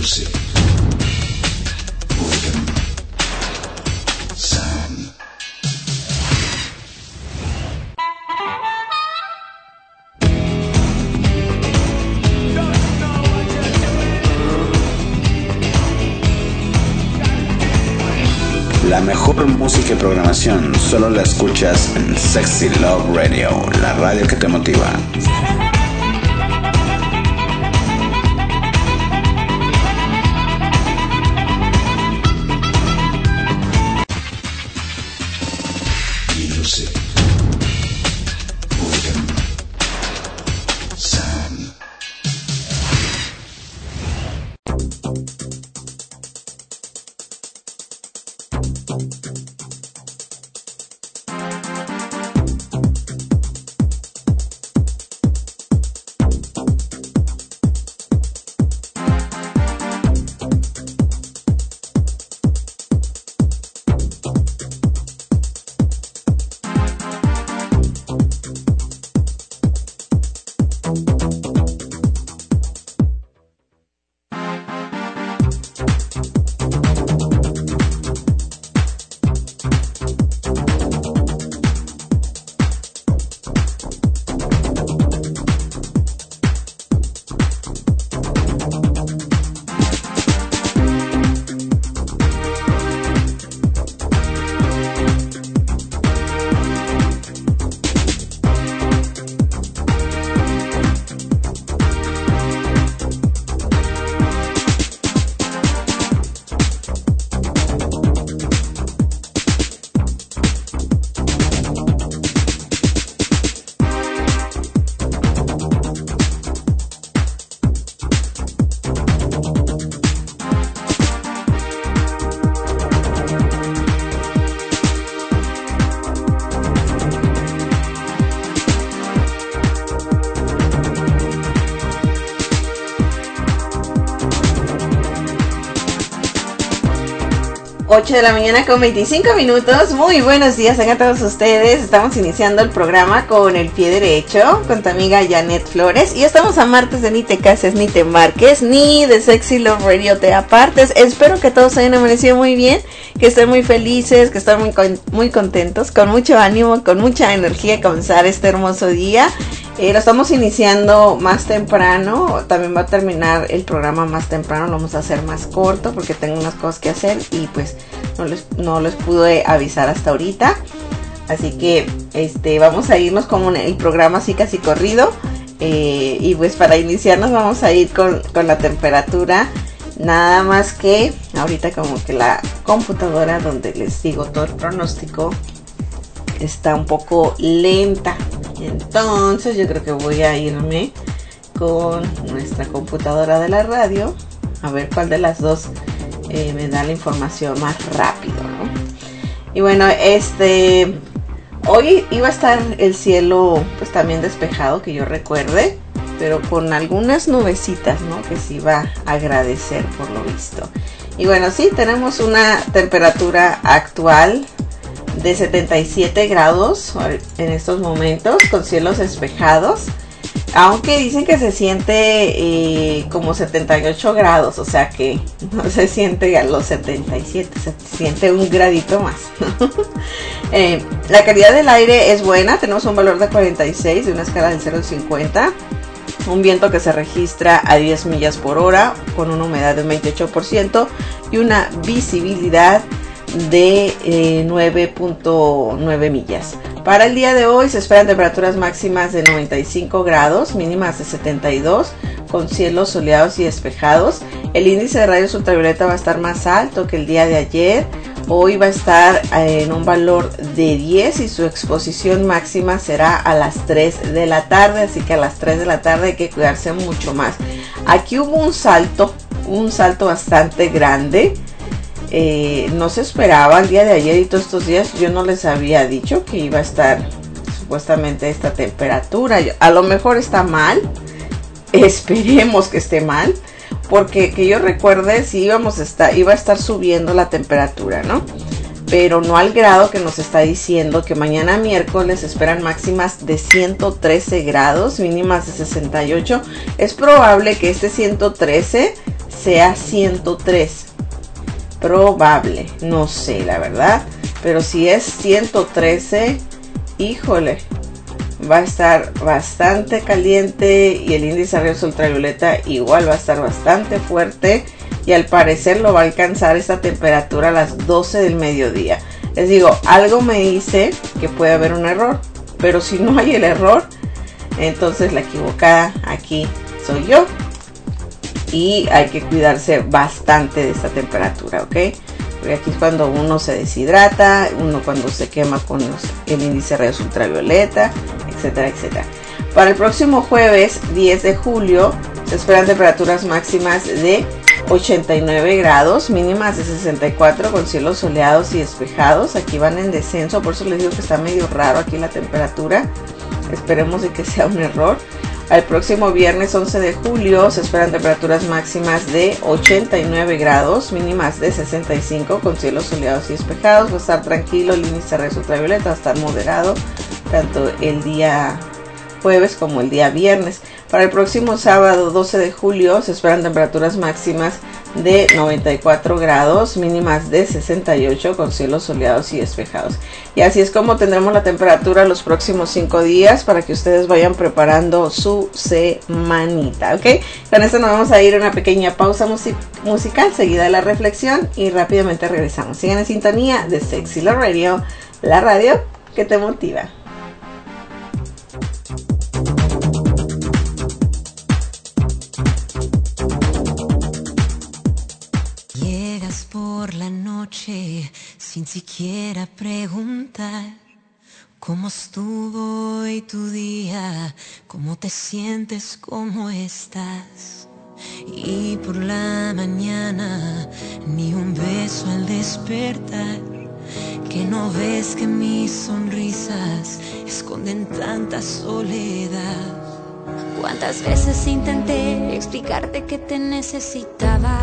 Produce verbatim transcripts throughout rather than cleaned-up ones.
Music. Rhythm. Sound. La mejor música y programación solo la escuchas en Sexy Love Radio, la radio que te motiva. Music. Rhythm. Sound. ocho de la mañana con veinticinco minutos. Muy buenos días a todos ustedes. Estamos iniciando el programa con el pie derecho, con tu amiga Janet Flores. Y estamos a martes de Ni te cases, ni te marques, ni de Sexy Love Radio te apartes. Espero que todos hayan amanecido muy bien, que estén muy felices, que estén muy, con, muy contentos, con mucho ánimo, con mucha energía a comenzar este hermoso día. Eh, lo estamos iniciando más temprano, también va a terminar el programa más temprano, lo vamos a hacer más corto porque tengo unas cosas que hacer y pues no les, no les pude avisar hasta ahorita. Así que este vamos a irnos con un, el programa así casi corrido. Eh, y pues para iniciarnos vamos a ir con, con la temperatura. Nada más que ahorita como que la computadora donde les digo todo el pronóstico está un poco lenta. Entonces yo creo que voy a irme con nuestra computadora de la radio a ver cuál de las dos eh, me da la información más rápido, ¿no? Y bueno, este hoy iba a estar el cielo pues también despejado, que yo recuerde, pero con algunas nubecitas, ¿no? Que se iba a agradecer por lo visto. Y bueno, sí, tenemos una temperatura actual de setenta y siete grados en estos momentos, con cielos despejados, aunque dicen que se siente eh, como setenta y ocho grados, o sea que no se siente a los setenta y siete, se siente un gradito más. eh, la calidad del aire es buena, tenemos un valor de cuarenta y seis de una escala del cero al cincuenta, un viento que se registra a diez millas por hora con una humedad de un veintiocho por ciento y una visibilidad de eh, nueve punto nueve millas. Para el día de hoy se esperan temperaturas máximas de noventa y cinco grados, mínimas de setenta y dos, con cielos soleados y despejados. El índice de rayos ultravioleta va a estar más alto que el día de ayer. Hoy va a estar eh, en un valor de diez y su exposición máxima será a las tres de la tarde, así que a las tres de la tarde hay que cuidarse mucho más. Aquí hubo un salto, un salto bastante grande. Eh, no se esperaba el día de ayer y todos estos días. Yo no les había dicho que iba a estar supuestamente esta temperatura. A lo mejor está mal, esperemos que esté mal, porque que yo recuerde si íbamos a estar, iba a estar subiendo la temperatura, ¿no? Pero no al grado que nos está diciendo que mañana miércoles esperan máximas de ciento trece grados, mínimas de sesenta y ocho. Es probable que este ciento trece sea ciento tres. Probable, no sé la verdad, pero si es ciento trece, híjole, va a estar bastante caliente y el índice de rayos ultravioleta igual va a estar bastante fuerte y al parecer lo va a alcanzar esta temperatura a las doce del mediodía. Les digo, algo me dice que puede haber un error, pero si no hay el error, entonces la equivocada aquí soy yo y hay que cuidarse bastante de esta temperatura, ¿ok? Porque aquí es cuando uno se deshidrata, uno cuando se quema con los, el índice de rayos ultravioleta, etcétera, etcétera. Para el próximo jueves diez de julio se esperan temperaturas máximas de ochenta y nueve grados, mínimas de sesenta y cuatro con cielos soleados y despejados. Aquí van en descenso, por eso les digo que está medio raro aquí la temperatura. Esperemos de que sea un error. Al próximo viernes once de julio se esperan temperaturas máximas de ochenta y nueve grados, mínimas de sesenta y cinco con cielos soleados y despejados. Va a estar tranquilo, el índice de rayos ultravioleta va a estar moderado tanto el día jueves como el día viernes. Para el próximo sábado doce de julio se esperan temperaturas máximas de noventa y cuatro grados, mínimas de sesenta y ocho con cielos soleados y despejados. Y así es como tendremos la temperatura los próximos cinco días para que ustedes vayan preparando su semanita, ¿ok? Con esto nos vamos a ir a una pequeña pausa music musical, seguida de la reflexión y rápidamente regresamos. Sigan en sintonía de Sexy Love Radio, la radio que te motiva. Por la noche sin siquiera preguntar cómo estuvo hoy tu día, cómo te sientes, cómo estás. Y por la mañana ni un beso al despertar, que no ves que mis sonrisas esconden tanta soledad. Cuántas veces intenté explicarte que te necesitaba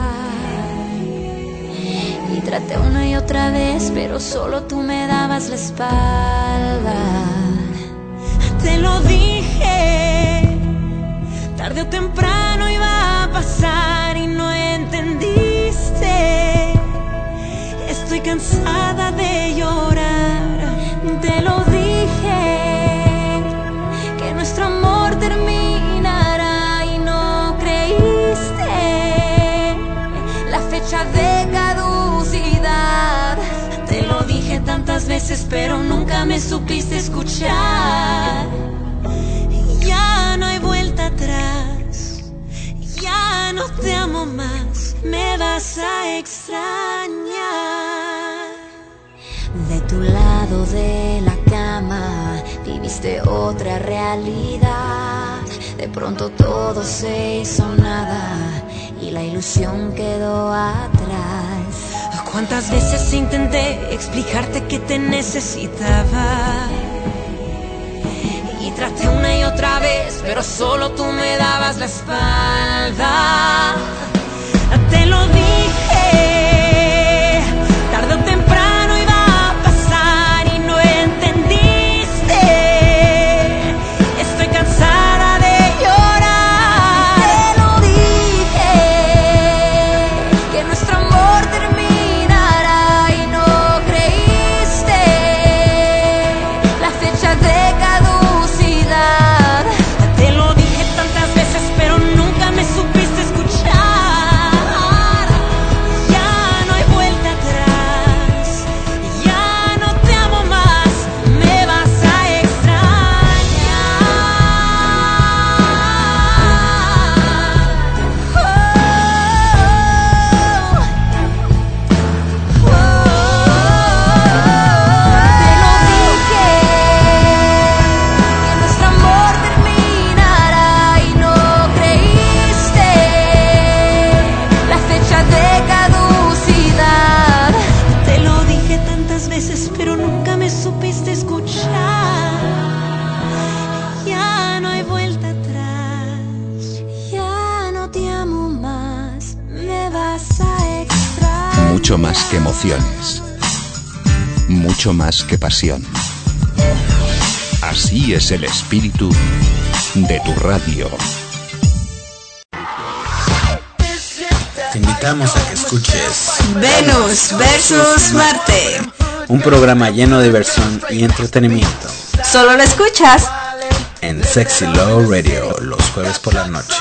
y traté una y otra vez, pero solo tú me dabas la espalda. Te lo dije, tarde o temprano iba a pasar y no entendiste. Estoy cansada de llorar. Te lo dije, que nuestro amor terminará y no creíste. La fecha de caducidad. Te lo dije tantas veces, pero nunca me supiste escuchar. Ya no hay vuelta atrás, ya no te amo más, me vas a extrañar. De tu lado de la cama viviste otra realidad. De pronto todo se hizo nada y la ilusión quedó atrás. Cuántas veces intenté explicarte que te necesitaba y traté una y otra vez, pero solo tú me dabas la espalda. Te lo dije, tarde o temprano iba a pasar y no entendiste. Estoy cansada de llorar. Te lo dije, que nuestro amor termina. Mucho más que emociones, mucho más que pasión. Así es el espíritu de tu radio. invitamos a que escuches Venus versus Marte, un programa lleno de diversión y entretenimiento. Solo lo escuchas en Sexy Love Radio los jueves por la noche.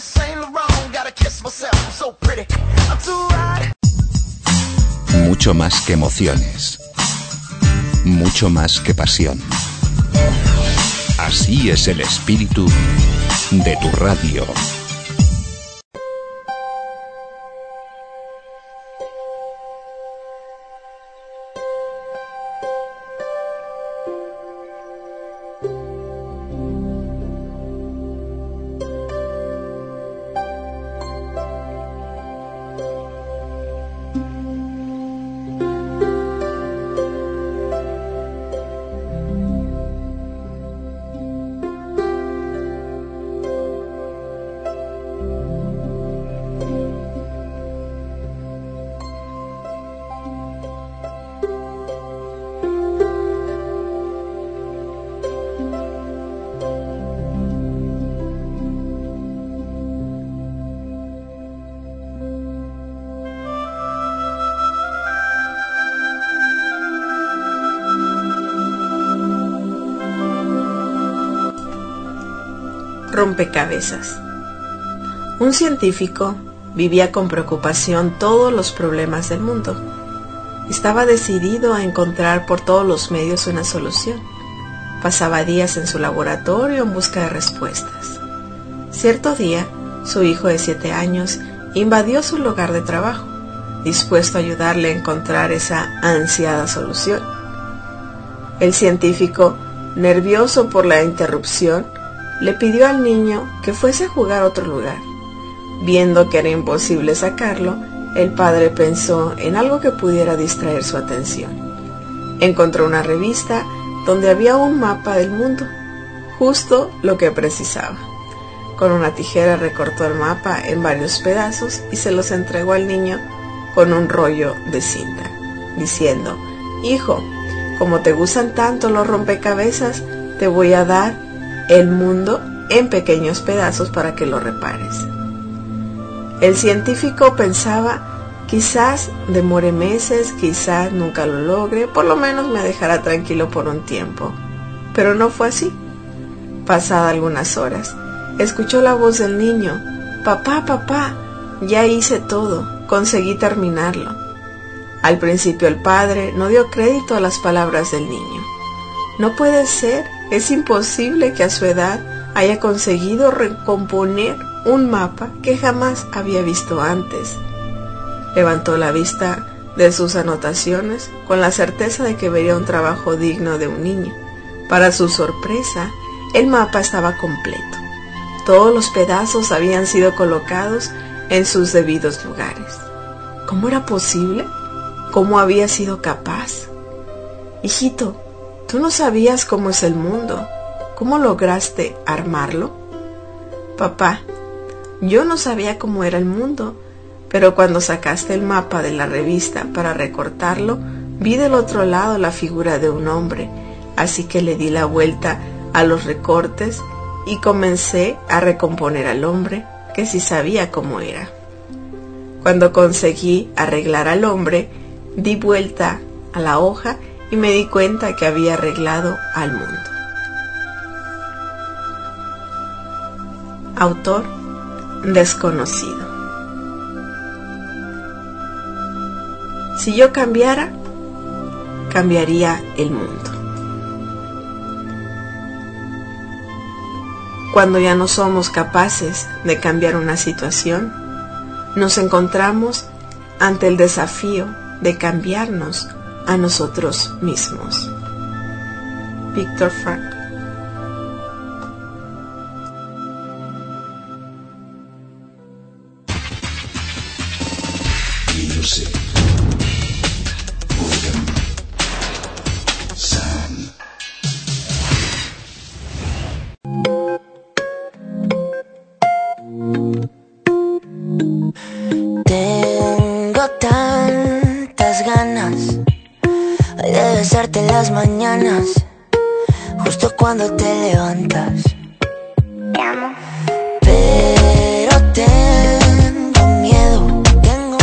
Mucho más que emociones, mucho más que pasión. Así es el espíritu de tu radio. Rompecabezas. Un científico vivía con preocupación todos los problemas del mundo. Estaba decidido a encontrar por todos los medios una solución. Pasaba días en su laboratorio en busca de respuestas. Cierto día, su hijo de siete años invadió su lugar de trabajo, dispuesto a ayudarle a encontrar esa ansiada solución. El científico, nervioso por la interrupción, le pidió al niño que fuese a jugar a otro lugar. Viendo que era imposible sacarlo, el padre pensó en algo que pudiera distraer su atención. Encontró una revista donde había un mapa del mundo, justo lo que precisaba. Con una tijera recortó el mapa en varios pedazos y se los entregó al niño con un rollo de cinta, diciendo: «Hijo, como te gustan tanto los rompecabezas, te voy a dar el mundo en pequeños pedazos para que lo repares». El científico pensaba: quizás demore meses, quizás nunca lo logre, por lo menos me dejará tranquilo por un tiempo. Pero no fue así. Pasadas algunas horas, escuchó la voz del niño: «Papá, papá, ya hice todo, conseguí terminarlo». Al principio el padre no dio crédito a las palabras del niño. «No puede ser, es imposible que a su edad haya conseguido recomponer un mapa que jamás había visto antes». Levantó la vista de sus anotaciones con la certeza de que vería un trabajo digno de un niño. Para su sorpresa, el mapa estaba completo. Todos los pedazos habían sido colocados en sus debidos lugares. ¿Cómo era posible? ¿Cómo había sido capaz? «Hijito, ¿tú no sabías cómo es el mundo? ¿Cómo lograste armarlo?» «Papá, yo no sabía cómo era el mundo, pero cuando sacaste el mapa de la revista para recortarlo, vi del otro lado la figura de un hombre, así que le di la vuelta a los recortes y comencé a recomponer al hombre, que sí sabía cómo era. Cuando conseguí arreglar al hombre, di vuelta a la hoja y me di cuenta que había arreglado al mundo». Autor desconocido. Si yo cambiara, cambiaría el mundo. Cuando ya no somos capaces de cambiar una situación, nos encontramos ante el desafío de cambiarnos a nosotros mismos. Viktor Frankl. Tengo tantas ganas de besarte en las mañanas, justo cuando te levantas. Te amo. Pero tengo miedo, tengo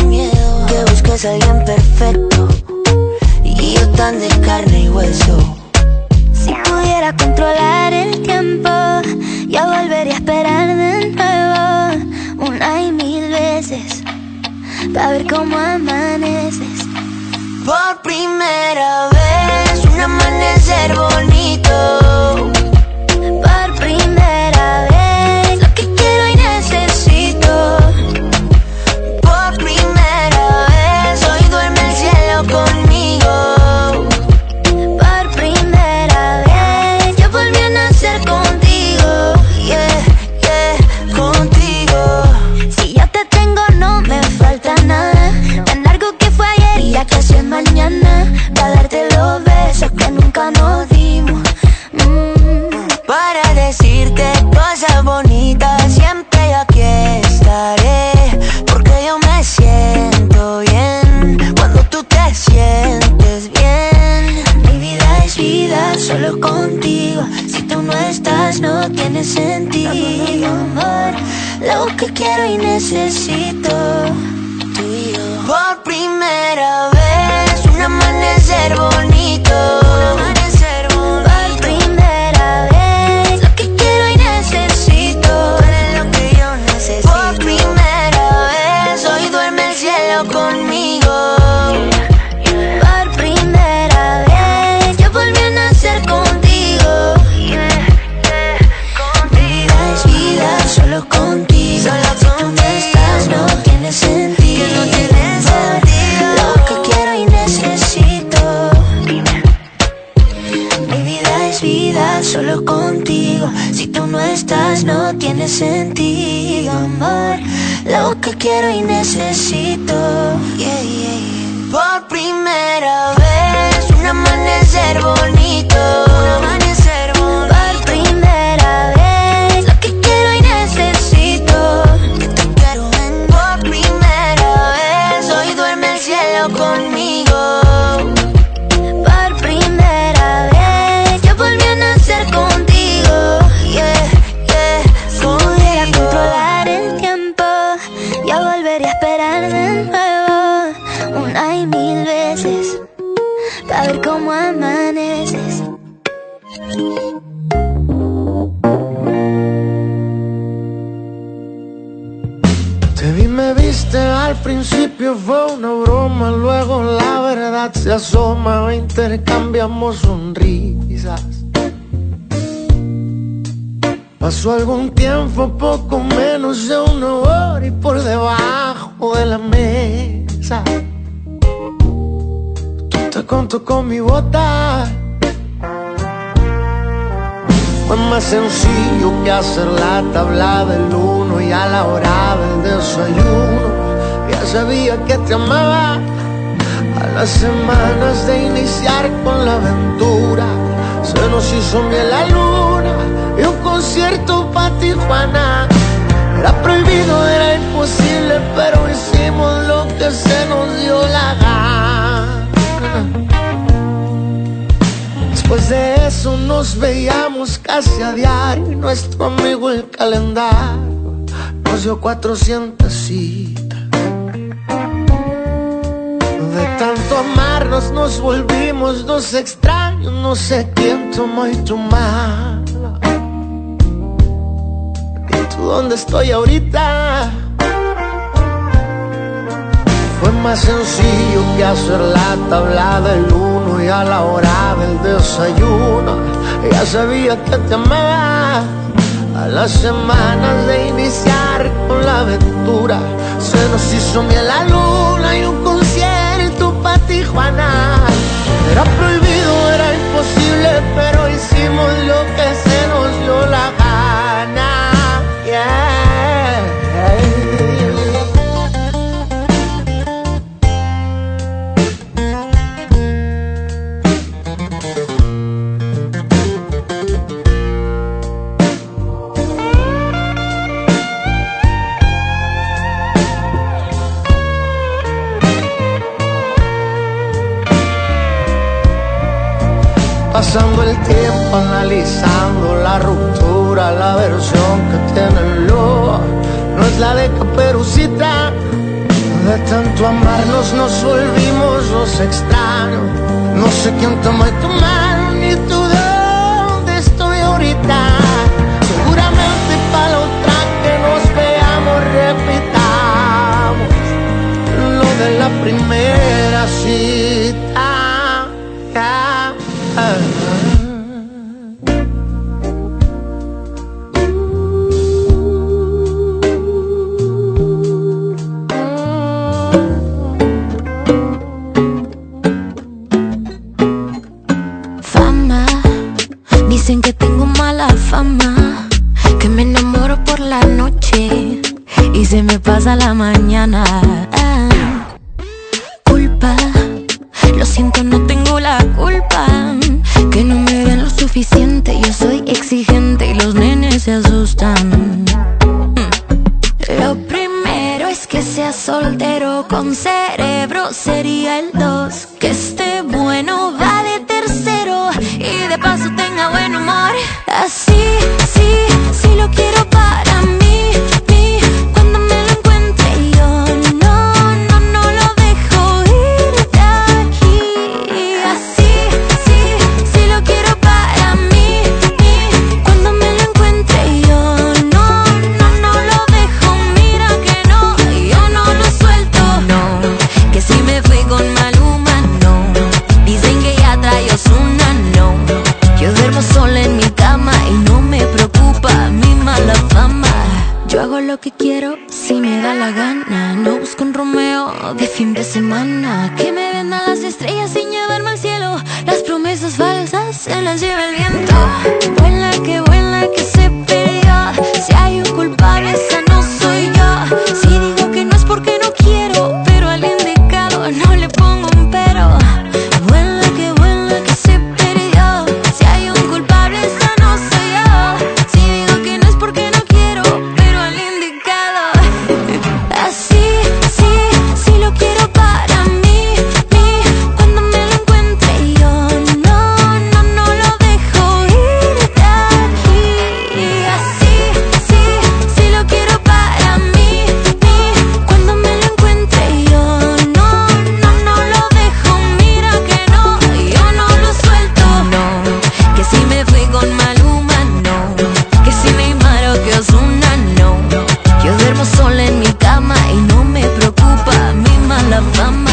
tienes a alguien perfecto y yo tan de carne y hueso. Si pudiera controlar el tiempo, yo volvería a esperar de nuevo una y mil veces para ver cómo amaneces. Por primera vez, un amanecer bonito. Por primera vez, lo que quiero y necesito. Por primera vez, hoy duerme el cielo conmigo. Por primera vez, yo volví a nacer contigo. Yeah, yeah, contigo. Si yo te tengo no me falta nada. Tan largo que fue ayer y ya casi es mañana. Para darte los besos que nunca nos dimos. mm. Para decirte cosas bonitas, siempre aquí estaré. Porque yo me siento bien cuando tú te sientes bien. Mi vida es vida solo contigo. Si tú no estás no tiene sentido, amor. Lo que quiero y necesito. Tú y yo. Por primera vez, un amanecer bonito. Un amanecer bonito. Por primera vez, lo que quiero y necesito. Tú eres lo que yo necesito. Por primera vez, hoy duerme el cielo conmigo. Por primera vez, yo volví a nacer contigo. Mi vida es vida solo contigo. Solo Si tú no estás no tiene sentido. Que no tiene sentido. Lo que quiero y necesito. Mi vida es vida solo contigo. Si tú no estás no tiene sentido, amor. Lo que quiero y necesito. Yeah, yeah, yeah. Por primera vez, un amanecer bonito. Un amanecer bonito. Por primera vez, lo que quiero y necesito. Que te quiero en. Por primera vez, hoy duerme el cielo conmigo. Por primera vez, yo volví a nacer contigo. Yeah, yeah, Si pudiera controlar el tiempo, yo volvería a esperar de nuevo una y mil veces para ver cómo amaneces. Te vi, me viste, al principio fue una broma, luego la verdad se asoma, intercambiamos sonrisas. Pasó algún tiempo, poco menos de una hora, y por debajo de la mesa tú te contó con mi bota. Fue más sencillo que hacer la tabla del uno, y a la hora del desayuno ya sabía que te amaba. A las semanas de iniciar con la aventura se nos hizo miel la luna y un concierto pa' Tijuana. Era prohibido, era imposible, pero hicimos lo que se nos dio la gana. Después de eso nos veíamos casi a diario, y nuestro amigo el calendario nos dio cuatrocientas citas. De tanto amarnos nos volvimos dos extraños, no sé quién tomó y tu mala. ¿Y tú dónde estoy ahorita? Fue más sencillo que hacer la tabla del uno, y a la hora del desayuno ya sabía que te amaba. A las semanas de iniciar con la aventura se nos hizo miel la luna y un concierto pa' Tijuana. Era prohibido, era imposible, pero hicimos lo que se nos dio la gana. Yeah, yeah. Pasando el tiempo analizando la ruptura, la versión que tiene el lobo no es la de Caperucita. De tanto amarnos nos volvimos los extraños. No sé quién tomó tu mano ni tú dónde estoy ahorita. Seguramente para la otra que nos veamos repitamos lo de la primera cita. Ah, ah. Dicen que tengo mala fama, que me enamoro por la noche y se me pasa la mañana. Ah, culpa, lo siento, no tengo la culpa. Que no me den lo suficiente, yo soy exigente y los nenes se asustan. mm. Lo primero es que sea soltero con cerebro, sería el dos. Que esté bueno, va de tercero y de paso tenga buen humor. Así, sí, sí lo quiero para mí, mí. Cuando me lo encuentre yo no, no, no lo dejo ir de aquí. Así, sí, sí lo quiero para mí, mí. Cuando me lo encuentre yo no, no, no lo dejo. Mira que no, yo no lo suelto. No, que si me fui con Maluma, no. Dicen que ya trae Ozuna, no. Yo duermo sola en mi cama y no me preocupa mi mala fama. Yo hago lo que quiero si me da la gana. No busco un Romeo de fin de semana. Que me vendan las estrellas sin llevarme al cielo. Las promesas falsas se las lleva el viento. Vuela que vuela que se perdió. Si hay un culpable esa no soy yo. Si digo que no es porque no quiero, pero al indicado no le pongo un pero. Vuela que vuela que se perdió. Si hay un culpable esa no soy yo. Si digo que no es porque no quiero, pero al indicado. Así, sí, sí lo quiero para mí, mí. Cuando me lo encuentre yo no, no, no lo dejo ir de aquí. Así, sí, sí lo quiero para mí, mí. Cuando me lo encuentre yo no, no, no lo dejo. Mira que no, yo no lo suelto. No, que si me fui con Maluma, no. Que si Neymar o que Ozuna, no. Yo duermo sola en mi cama y no me preocupa mi mala fama.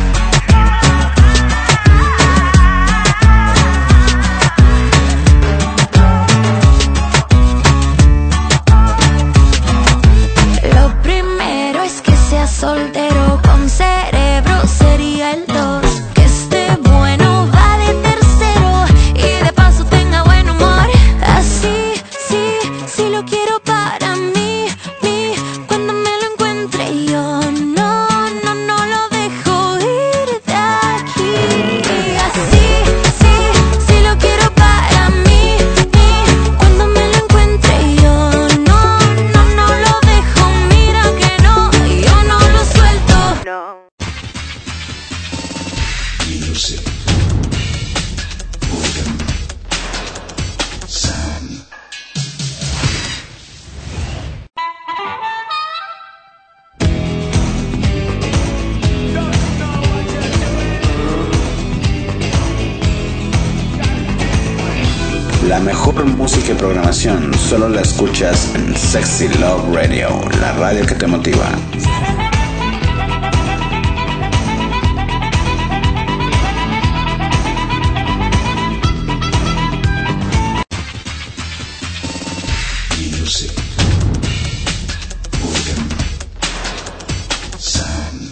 Lo primero es que sea soltero con cerebro, sería el dos. Que esté bueno, va de tercero y de paso tenga buen humor. Así, sí, sí lo quiero para mí, mí. Cuando me lo encuentre yo no, no, no lo dejo ir de aquí. Así, sí, sí lo quiero para mí, mí. Cuando me lo encuentre yo no, no, no lo dejo. Mira que no, yo no lo suelto. Music. Boredom. Sound. La mejor música y programación solo la escuchas en Sexy Love Radio, la radio que te motiva. Music. Boredom. Sound.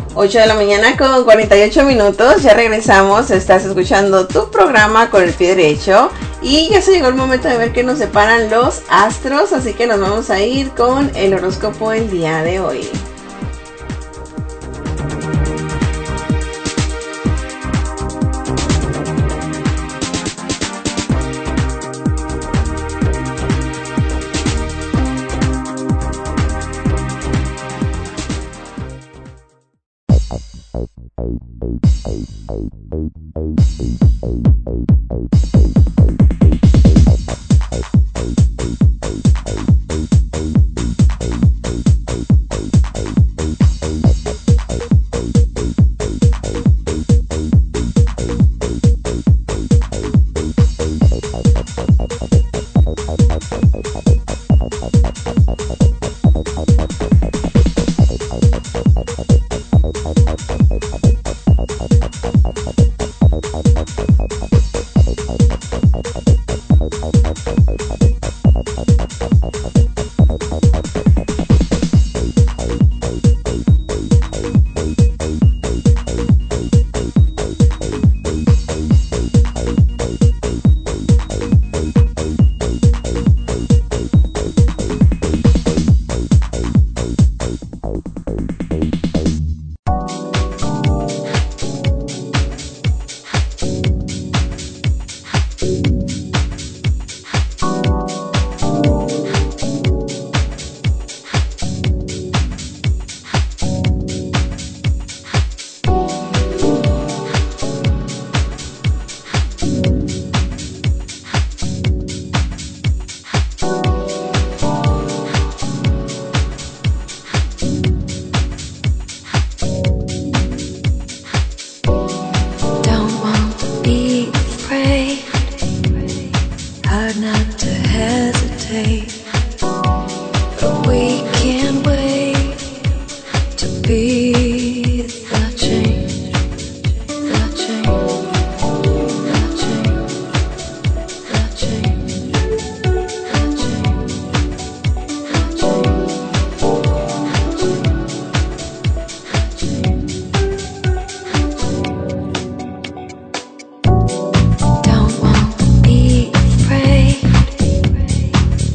ocho de la mañana con cuarenta y ocho minutos, ya regresamos, estás escuchando tu programa con el pie derecho y ya se llegó el momento de ver qué nos separan los astros, así que nos vamos a ir con el horóscopo el día de hoy.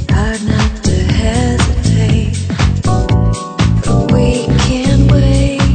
Hard not to hesitate, but we can't wait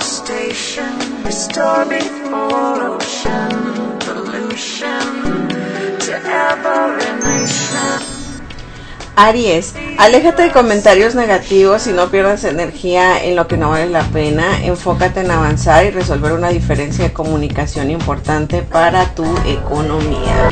station, restore me pollution, pollution to every nation. Aries, aléjate de comentarios negativos y no pierdas energía en lo que no vale la pena. Enfócate en avanzar y resolver una diferencia de comunicación importante para tu economía.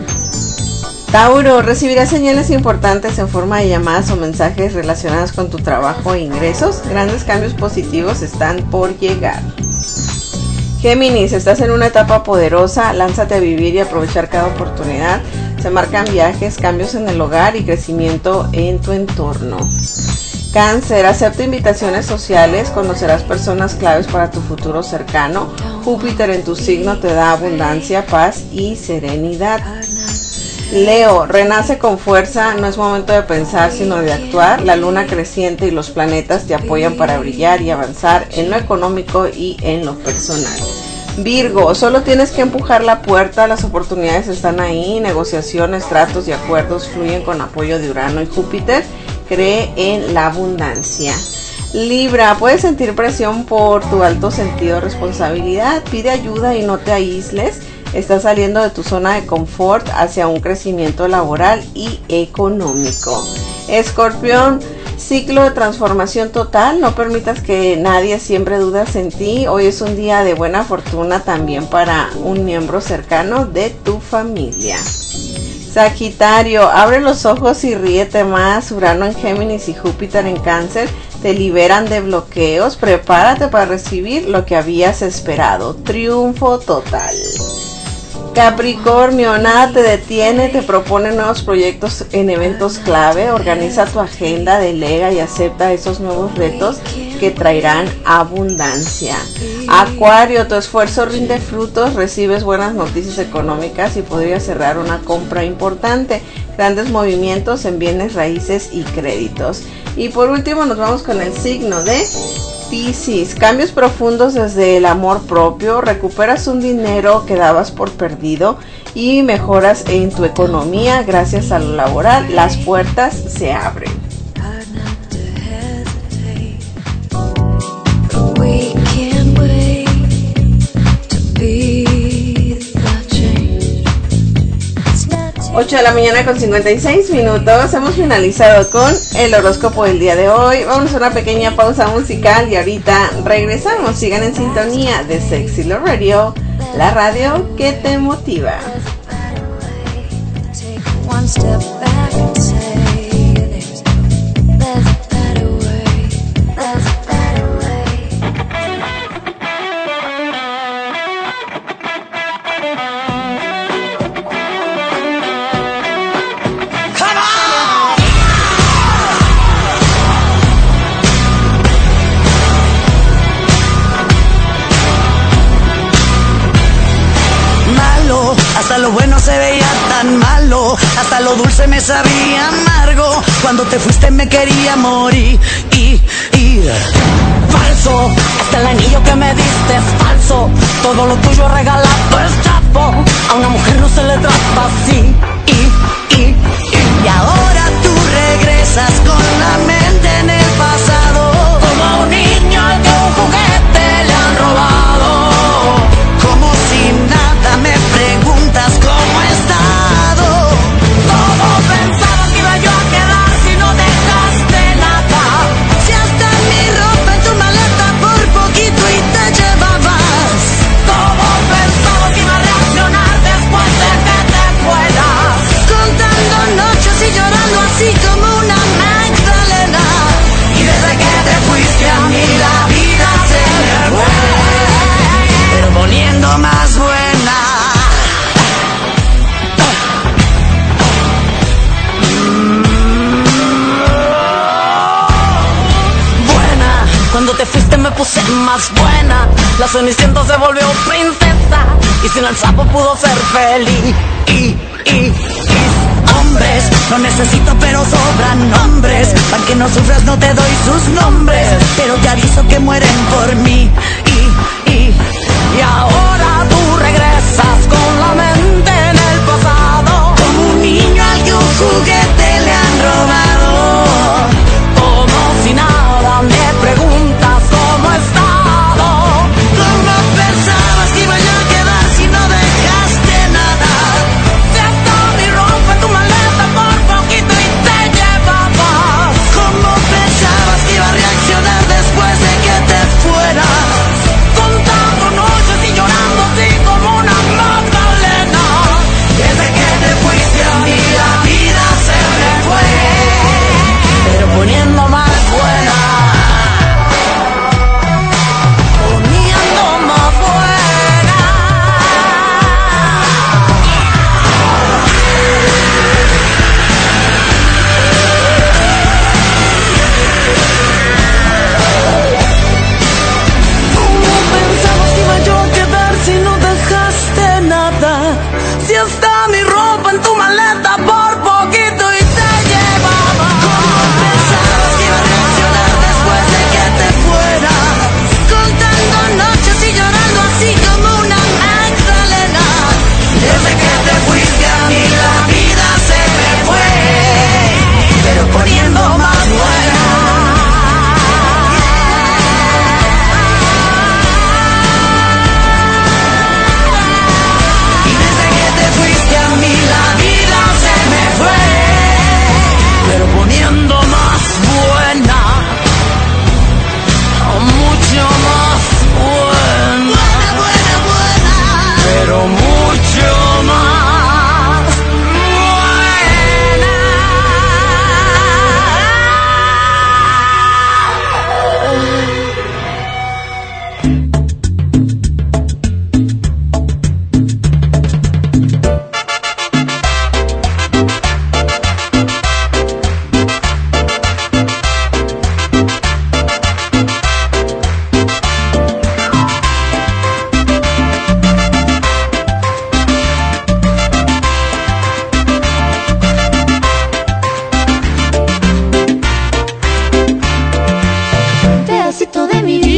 Tauro, recibirás señales importantes en forma de llamadas o mensajes relacionados con tu trabajo e ingresos. Grandes cambios positivos están por llegar. Géminis, estás en una etapa poderosa, lánzate a vivir y aprovechar cada oportunidad. Se marcan viajes, cambios en el hogar y crecimiento en tu entorno. Cáncer, acepta invitaciones sociales, conocerás personas claves para tu futuro cercano. Júpiter en tu signo te da abundancia, paz y serenidad. Leo, renace con fuerza, no es momento de pensar sino de actuar. La luna creciente y los planetas te apoyan para brillar y avanzar en lo económico y en lo personal. Virgo, solo tienes que empujar la puerta, las oportunidades están ahí, negociaciones, tratos y acuerdos fluyen con apoyo de Urano y Júpiter. Cree en la abundancia. Libra, puedes sentir presión por tu alto sentido de responsabilidad, pide ayuda y no te aísles. Estás saliendo de tu zona de confort hacia un crecimiento laboral y económico. Escorpión, ciclo de transformación total, no permitas que nadie siembre dudas en ti. Hoy es un día de buena fortuna también para un miembro cercano de tu familia. Sagitario, abre los ojos y ríete más. Urano en Géminis y Júpiter en Cáncer te liberan de bloqueos. Prepárate para recibir lo que habías esperado. Triunfo total. Capricornio, nada te detiene, te propone nuevos proyectos en eventos clave, organiza tu agenda, delega y acepta esos nuevos retos que traerán abundancia. Acuario, tu esfuerzo rinde frutos, recibes buenas noticias económicas y podrías cerrar una compra importante, grandes movimientos en bienes raíces y créditos. Y por último nos vamos con el signo de Piscis, cambios profundos desde el amor propio, recuperas un dinero que dabas por perdido y mejoras en tu economía gracias a lo laboral, las puertas se abren. ocho de la mañana con cincuenta y seis minutos, hemos finalizado con el horóscopo del día de hoy. Vamos a una pequeña pausa musical y ahorita regresamos. Sigan en sintonía de Sexy Love Radio, la radio que te motiva. Hasta lo bueno se veía tan malo, hasta lo dulce me sabía amargo. Cuando te fuiste me quería morir y, y falso, hasta el anillo que me diste es falso. Todo lo tuyo regalado es trapo, a una mujer no se le trata así y, y, y, y ahora tú regresas con la mente en el pasado, como un niño al que un juguete le han robado. Como si nada me preguntas cómo he estado. ¿Cómo pensabas que iba yo a quedar si no dejaste nada? Si hasta mi ropa en tu maleta por poquito y te llevabas. ¿Cómo pensabas que iba a reaccionar después de que te fueras? Contando noches y llorando así como una Magdalena. Y desde que te fuiste a mí la vida se me fue, pero poniendo más buena. Buena, cuando te fuiste me puse más buena. La Cenicienta se volvió princesa y sin el sapo pudo ser feliz. Y, y, y hombres, no necesito pero sobran hombres. Para que no sufras no te doy sus nombres, pero te aviso que mueren por mí. Y, y, y ahora tú regresas con la mente en el pasado, como un niño al que un juguete le han robado. Como si nada me preguntas cómo he estado.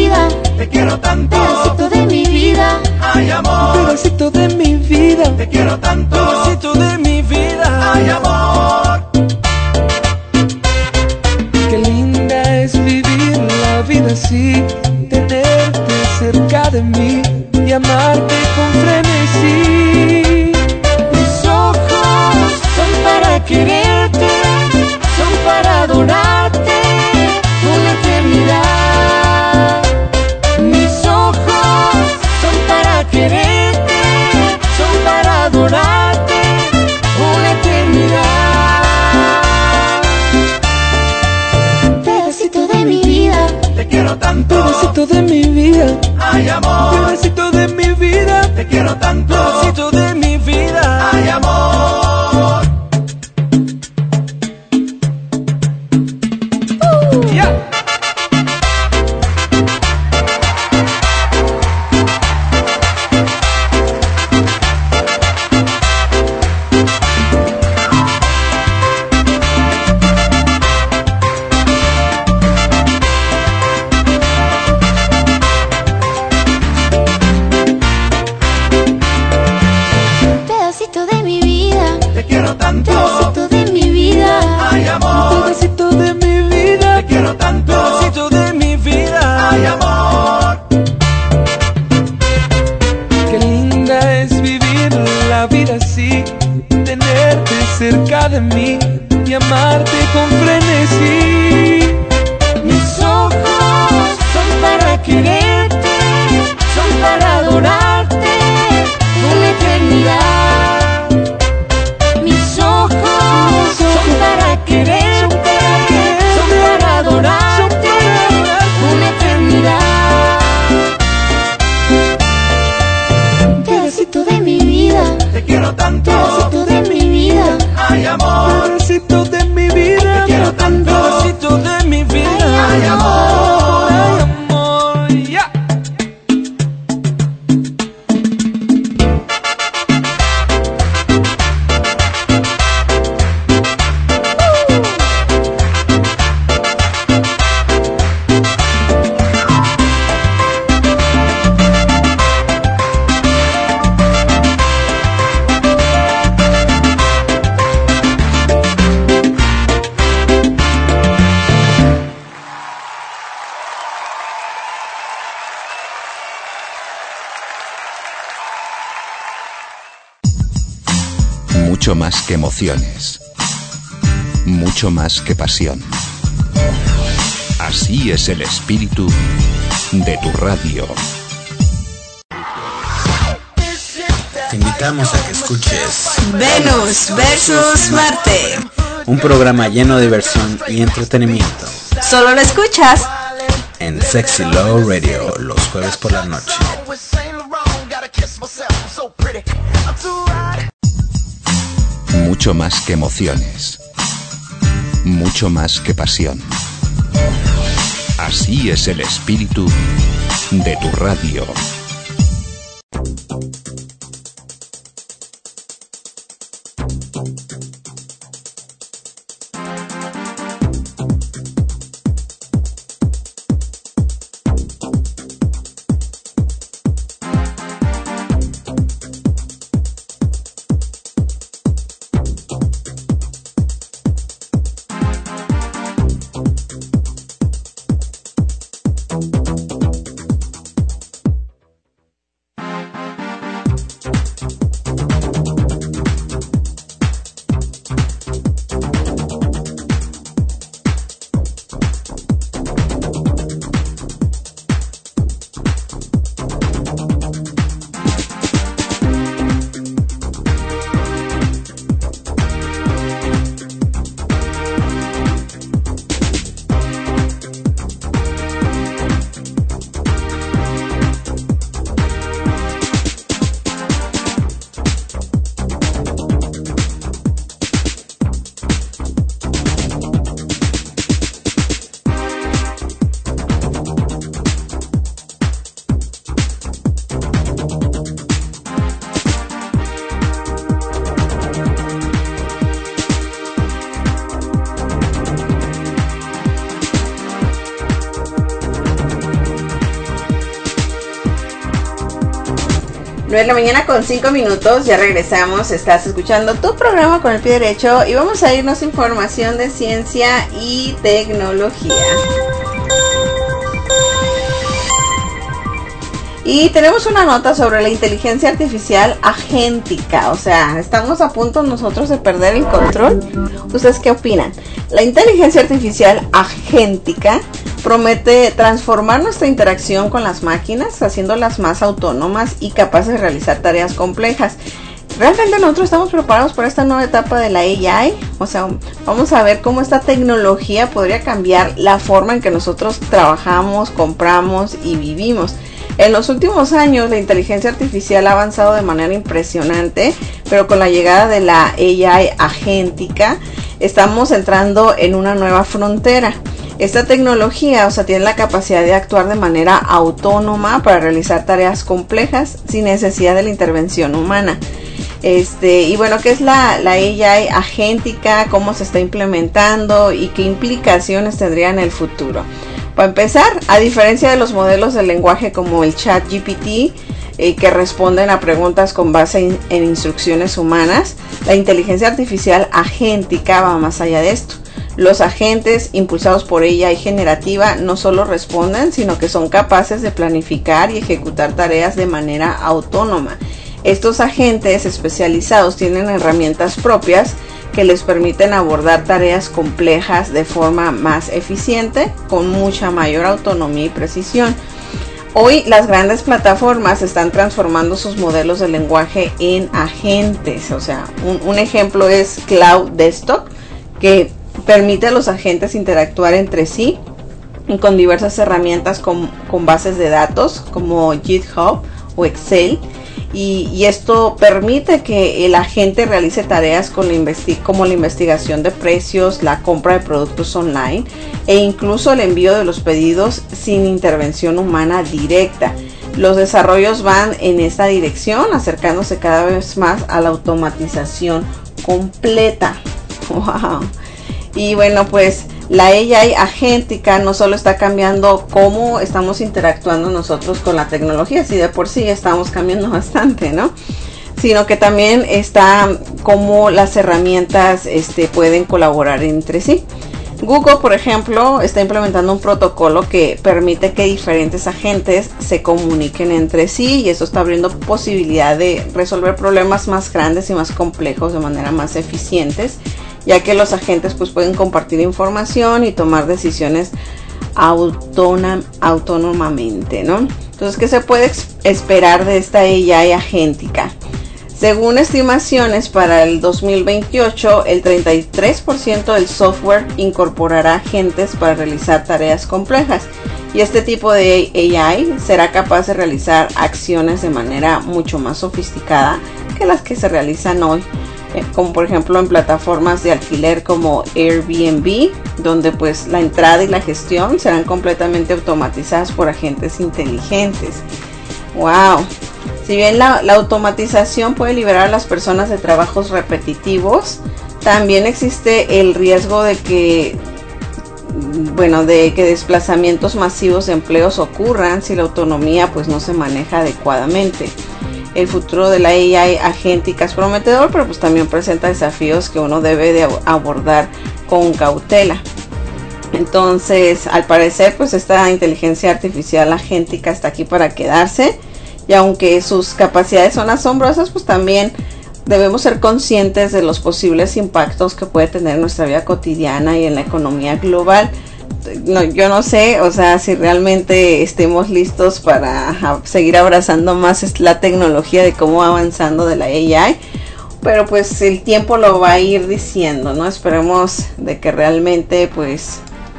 vida, te quiero tanto. pedacito de mi vida, Ay, amor, pedacito de mi vida, te quiero tanto. pedacito de mi vida. Ay, amor, Qué linda es vivir la vida así, tenerte cerca de mí y amarte con frenesí. Mis ojos son para quererte, son para adorarte una eternidad. Mis ojos son para quererte, son para adorarte una eternidad. Pedacito de mi vida, te quiero tanto. pedacito de mi vida, Ay, amor, pedacito de mi vida, te quiero tanto. pedacito de mi vida. Ay, amor, Yeah. Pedacito de mi vida, te quiero tanto. pedacito de mi vida, Ay, amor, pedacito de mi vida, te quiero tanto. pedacito de mi vida. Ay, amor, Qué linda es vivir la vida así, tenerte cerca de mí y amarte con frenesí. Mis ojos son para quererte, son para adorarte una eternidad. Mis ojos son para quererte, son para adorarte una eternidad. Pedacito de mi vida, te quiero tanto. pedacito de mi vida, Ay, amor, pedacito de mi vida, te quiero tanto. pedacito de mi vida. Ay, amor, Ay, amor, ya. Mucho más que emociones. Mucho más que pasión. Así es el espíritu de tu radio. Te invitamos a que escuches Venus versus Marte. un programa lleno de diversión y entretenimiento Solo lo escuchas en Sexy Love Radio los jueves por la noche. Mucho más que emociones. Mucho más que pasión. Así es el espíritu de tu radio. nueve de la mañana con cinco minutos, ya regresamos, estás escuchando tu programa con el pie derecho y vamos a irnos a información de ciencia y tecnología. Y tenemos una nota sobre la inteligencia artificial agéntica, o sea, estamos a punto nosotros de perder el control. ¿Ustedes qué opinan? La inteligencia artificial agéntica promete transformar nuestra interacción con las máquinas, haciéndolas más autónomas y capaces de realizar tareas complejas. ¿Realmente nosotros estamos preparados para esta nueva etapa de la A I? O sea, vamos a ver cómo esta tecnología podría cambiar la forma en que nosotros trabajamos, compramos y vivimos. En los últimos años la inteligencia artificial ha avanzado de manera impresionante, pero con la llegada de la A I agéntica estamos entrando en una nueva frontera. Esta tecnología, o sea, tiene la capacidad de actuar de manera autónoma para realizar tareas complejas sin necesidad de la intervención humana. Este, y bueno, ¿qué es la, la A I agéntica? ¿Cómo se está implementando? ¿Y qué implicaciones tendría en el futuro? Para empezar, a diferencia de los modelos de lenguaje como el ChatGPT, eh, que responden a preguntas con base en, en instrucciones humanas, la inteligencia artificial agéntica va más allá de esto. Los agentes impulsados por A I generativa no solo responden, sino que son capaces de planificar y ejecutar tareas de manera autónoma. Estos agentes especializados tienen herramientas propias que les permiten abordar tareas complejas de forma más eficiente, con mucha mayor autonomía y precisión. Hoy las grandes plataformas están transformando sus modelos de lenguaje en agentes. O sea, un, un ejemplo es Cloud Desktop, que permite a los agentes interactuar entre sí y con diversas herramientas con, con bases de datos como GitHub o Excel. Y, y esto permite que el agente realice tareas con la investi- como la investigación de precios, la compra de productos online e incluso el envío de los pedidos sin intervención humana directa. Los desarrollos van en esta dirección, acercándose cada vez más a la automatización completa. ¡Wow! Y bueno, pues la A I agéntica no solo está cambiando cómo estamos interactuando nosotros con la tecnología, si de por sí estamos cambiando bastante, ¿no? Sino que también está cómo las herramientas este, pueden colaborar entre sí. Google, por ejemplo, está implementando un protocolo que permite que diferentes agentes se comuniquen entre sí, y eso está abriendo posibilidad de resolver problemas más grandes y más complejos de manera más eficientes, ya que los agentes pues pueden compartir información y tomar decisiones autónom- autónomamente, ¿no? Entonces, ¿qué se puede esperar de esta A I agéntica? Según estimaciones, para el dos mil veintiocho, el treinta y tres por ciento del software incorporará agentes para realizar tareas complejas, y este tipo de A I será capaz de realizar acciones de manera mucho más sofisticada que las que se realizan hoy, como por ejemplo en plataformas de alquiler como Airbnb, donde pues la entrada y la gestión serán completamente automatizadas por agentes inteligentes. ¡Wow! Si bien la, la automatización puede liberar a las personas de trabajos repetitivos, también existe el riesgo de que, bueno, de que desplazamientos masivos de empleos ocurran si la autonomía pues no se maneja adecuadamente. El futuro de la A I agéntica es prometedor, pero pues también presenta desafíos que uno debe de abordar con cautela. Entonces, al parecer, pues esta inteligencia artificial agéntica está aquí para quedarse, y aunque sus capacidades son asombrosas, pues también debemos ser conscientes de los posibles impactos que puede tener en nuestra vida cotidiana y en la economía global. No, yo no sé, o sea, si realmente estemos listos para seguir abrazando más la tecnología, de cómo va avanzando de la A I, pero pues el tiempo lo va a ir diciendo, ¿no? Esperemos de que realmente pues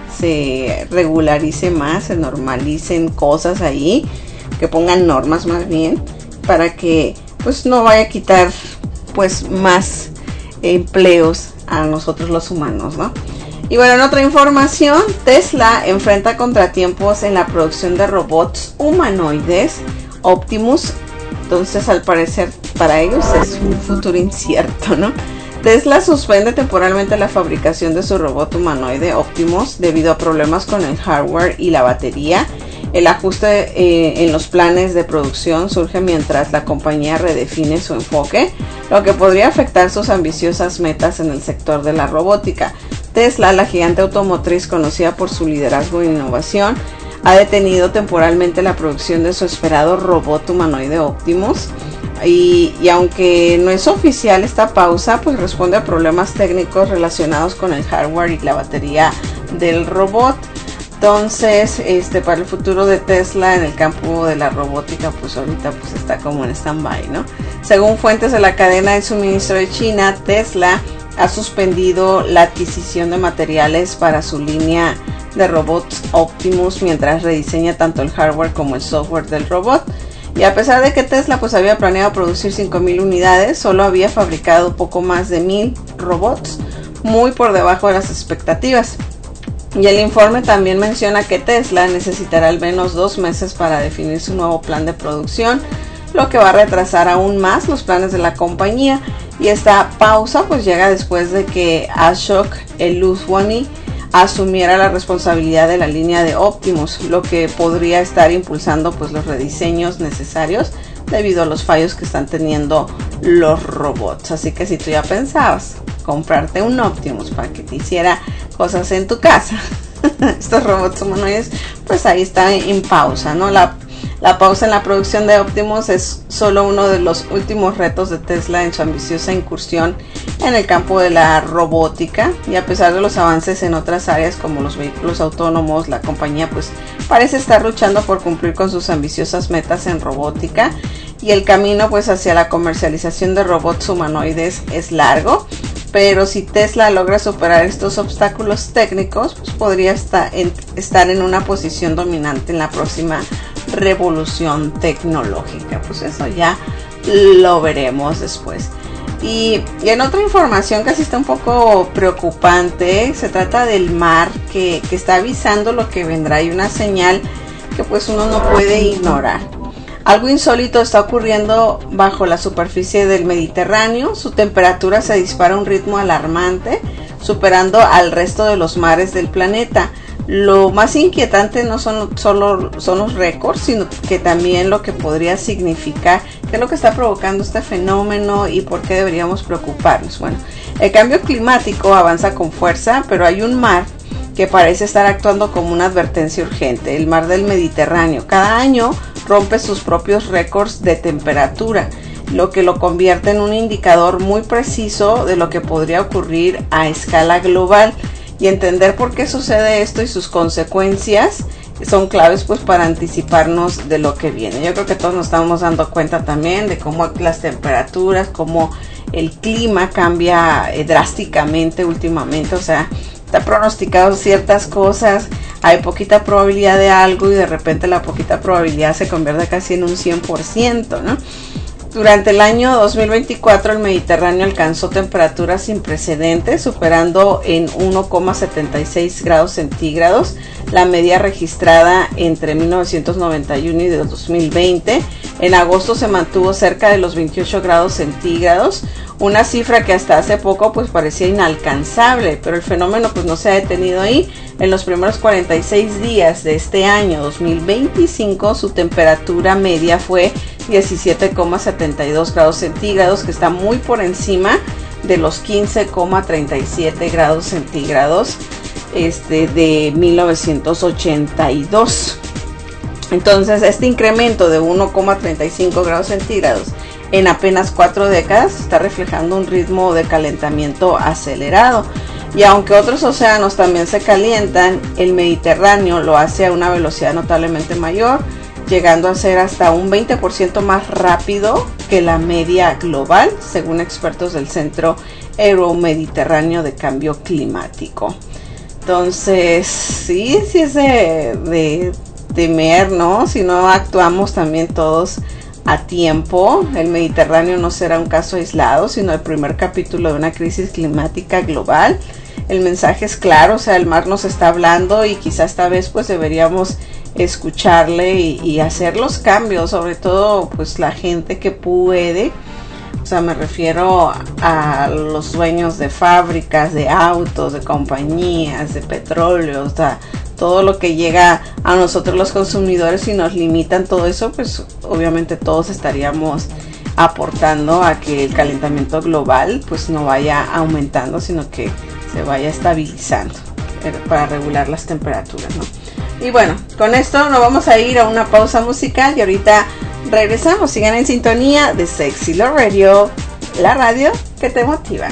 se regularice más, se normalicen cosas ahí, que pongan normas más bien, para que pues no vaya a quitar pues más empleos a nosotros los humanos, ¿no? Y bueno, en otra información, Tesla enfrenta contratiempos en la producción de robots humanoides Optimus. Entonces, al parecer, para ellos es un futuro incierto, ¿no? Tesla suspende temporalmente la fabricación de su robot humanoide Optimus debido a problemas con el hardware y la batería. El ajuste eh, en los planes de producción surge mientras la compañía redefine su enfoque, lo que podría afectar sus ambiciosas metas en el sector de la robótica. Tesla, la gigante automotriz conocida por su liderazgo en innovación, ha detenido temporalmente la producción de su esperado robot humanoide Optimus. Y, y aunque no es oficial esta pausa, pues responde a problemas técnicos relacionados con el hardware y la batería del robot. Entonces, este, para el futuro de Tesla en el campo de la robótica, pues ahorita pues está como en stand-by, ¿no? Según fuentes de la cadena de suministro de China, Tesla ha suspendido la adquisición de materiales para su línea de robots Optimus mientras rediseña tanto el hardware como el software del robot. Y a pesar de que Tesla pues había planeado producir cinco mil unidades, solo había fabricado poco más de mil robots, muy por debajo de las expectativas. Y el informe también menciona que Tesla necesitará al menos dos meses para definir su nuevo plan de producción, lo que va a retrasar aún más los planes de la compañía. Y esta pausa pues llega después de que Ashok Elluswamy asumiera la responsabilidad de la línea de Optimus, lo que podría estar impulsando pues los rediseños necesarios debido a los fallos que están teniendo los robots. Así que si tú ya pensabas comprarte un Optimus para que te hiciera cosas en tu casa, estos robots humanoides, pues ahí está en pausa, ¿no? La, la pausa en la producción de Optimus es solo uno de los últimos retos de Tesla en su ambiciosa incursión en el campo de la robótica, y a pesar de los avances en otras áreas como los vehículos autónomos, la compañía pues parece estar luchando por cumplir con sus ambiciosas metas en robótica, y el camino pues hacia la comercialización de robots humanoides es largo. Pero si Tesla logra superar estos obstáculos técnicos, pues podría estar en, estar en una posición dominante en la próxima revolución tecnológica. Pues eso ya lo veremos después. Y, y en otra información que sí está un poco preocupante, se trata del mar que, que está avisando lo que vendrá, y una señal que pues uno no puede ignorar. Algo insólito está ocurriendo bajo la superficie del Mediterráneo. Su temperatura se dispara a un ritmo alarmante, superando al resto de los mares del planeta. Lo más inquietante no son solo son los récords, sino que también lo que podría significar, qué es lo que está provocando este fenómeno y por qué deberíamos preocuparnos. Bueno, el cambio climático avanza con fuerza, pero hay un mar que parece estar actuando como una advertencia urgente, el mar del Mediterráneo. Cada año rompe sus propios récords de temperatura, lo que lo convierte en un indicador muy preciso de lo que podría ocurrir a escala global. Y entender por qué sucede esto y sus consecuencias son claves pues para anticiparnos de lo que viene. Yo creo que todos nos estamos dando cuenta también de cómo las temperaturas, cómo el clima cambia eh, drásticamente últimamente. O sea, está pronosticado ciertas cosas, hay poquita probabilidad de algo y de repente la poquita probabilidad se convierte casi en un cien por ciento, ¿no? Durante el año dos mil veinticuatro el Mediterráneo alcanzó temperaturas sin precedentes, superando en uno coma setenta y seis grados centígrados la media registrada entre mil novecientos noventa y uno y dos mil veinte. En agosto se mantuvo cerca de los veintiocho grados centígrados, una cifra que hasta hace poco pues parecía inalcanzable, pero el fenómeno pues no se ha detenido ahí. En los primeros cuarenta y seis días de este año dos mil veinticinco su temperatura media fue diecisiete coma setenta y dos grados centígrados, que está muy por encima de los quince coma treinta y siete grados centígrados este, de mil novecientos ochenta y dos. Entonces este incremento de uno coma treinta y cinco grados centígrados en apenas cuatro décadas está reflejando un ritmo de calentamiento acelerado. Y aunque otros océanos también se calientan, el Mediterráneo lo hace a una velocidad notablemente mayor, llegando a ser hasta un veinte por ciento más rápido que la media global, según expertos del Centro Euromediterráneo de Cambio Climático. Entonces, sí, sí es de, de temer, ¿no? Si no actuamos también todos a tiempo, el Mediterráneo no será un caso aislado, sino el primer capítulo de una crisis climática global. El mensaje es claro, o sea, el mar nos está hablando y quizá esta vez pues deberíamos escucharle y, y hacer los cambios, sobre todo pues la gente que puede. O sea, me refiero a los dueños de fábricas, de autos, de compañías, de petróleo, o sea, todo lo que llega a nosotros los consumidores y nos limitan todo eso, pues obviamente todos estaríamos aportando a que el calentamiento global pues no vaya aumentando, sino que se vaya estabilizando para regular las temperaturas, ¿no? Y bueno, con esto nos vamos a ir a una pausa musical y ahorita regresamos. Sigan en sintonía de Sexy Love Radio, la radio que te motiva.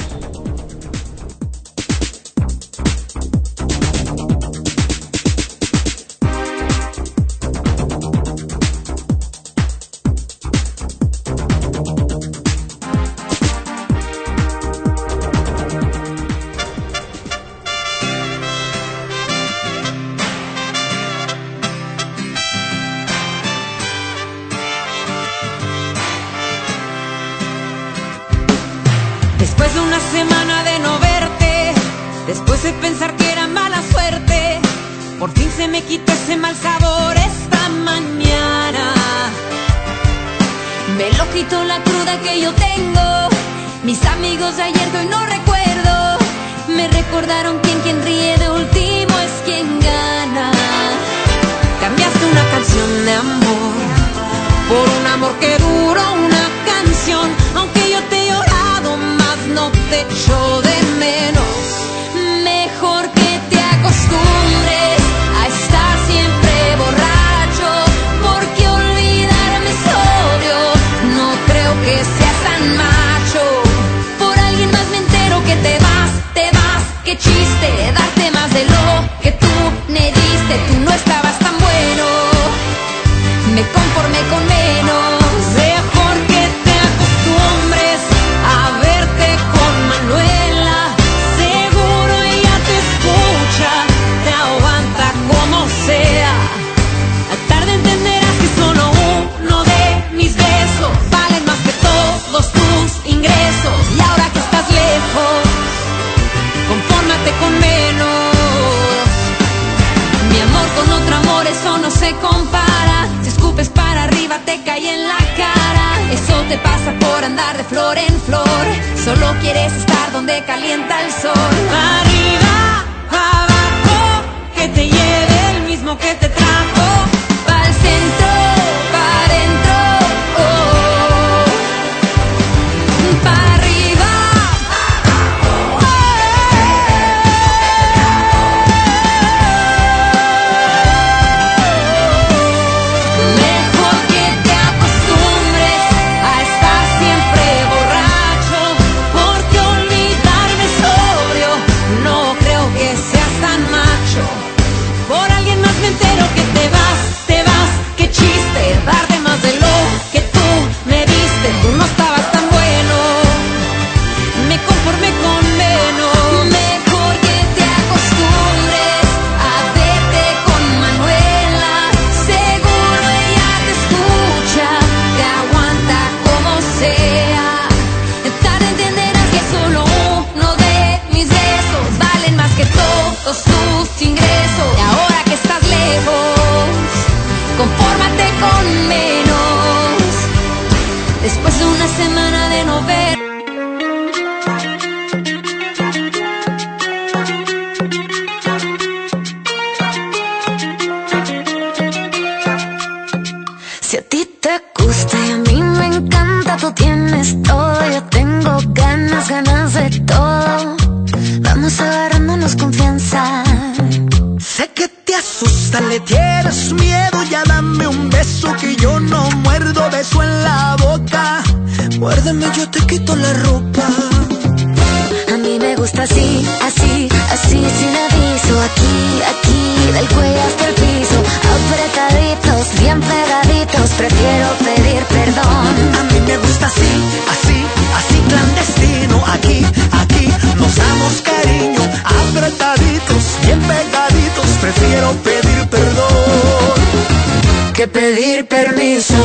Pedir permiso.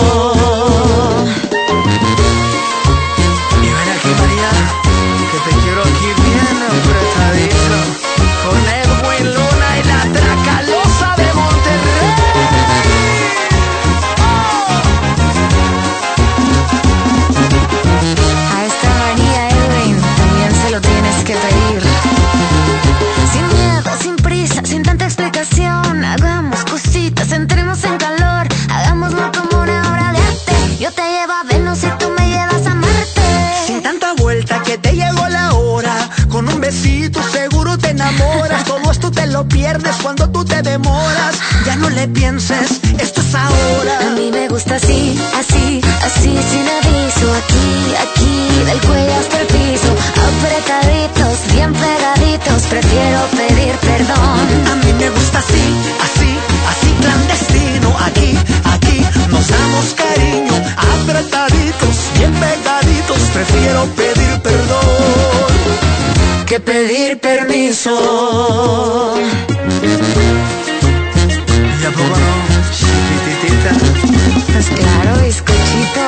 Y ven aquí, María, que te quiero aquí bien apretadito, con Edwin Luna y la Tracalosa de Monterrey. Oh. A esta María, Edwin, también se lo tienes que pedir. Sin miedo, sin prisa, sin tanta explicación. enamoras. Todo esto te lo pierdes cuando tú te demoras. Ya no le pienses, esto es ahora. A mí me gusta así, así, así sin aviso. Aquí, aquí, del cuello hasta el piso. Apretaditos, bien pegaditos. Prefiero pedir perdón. A mí me gusta así, así, así clandestino. Aquí, aquí, nos damos cariño. Apretaditos, bien pegaditos. Prefiero pedir perdón que pedir permiso. ¿Ya probaron chiquitita? Pues claro, bizcochito.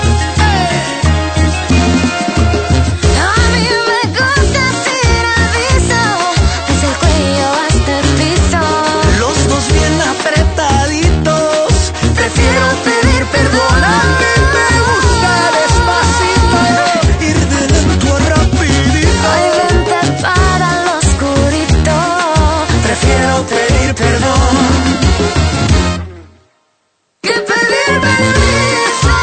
A mí me gusta sin aviso, desde el cuello hasta el piso. Los dos bien apretaditos. Prefiero pedir perdón. A mí me gusta despacito, ir de lento a rapidito. Ay, vente para lo oscurito. Prefiero pedir perdón que pedir permiso.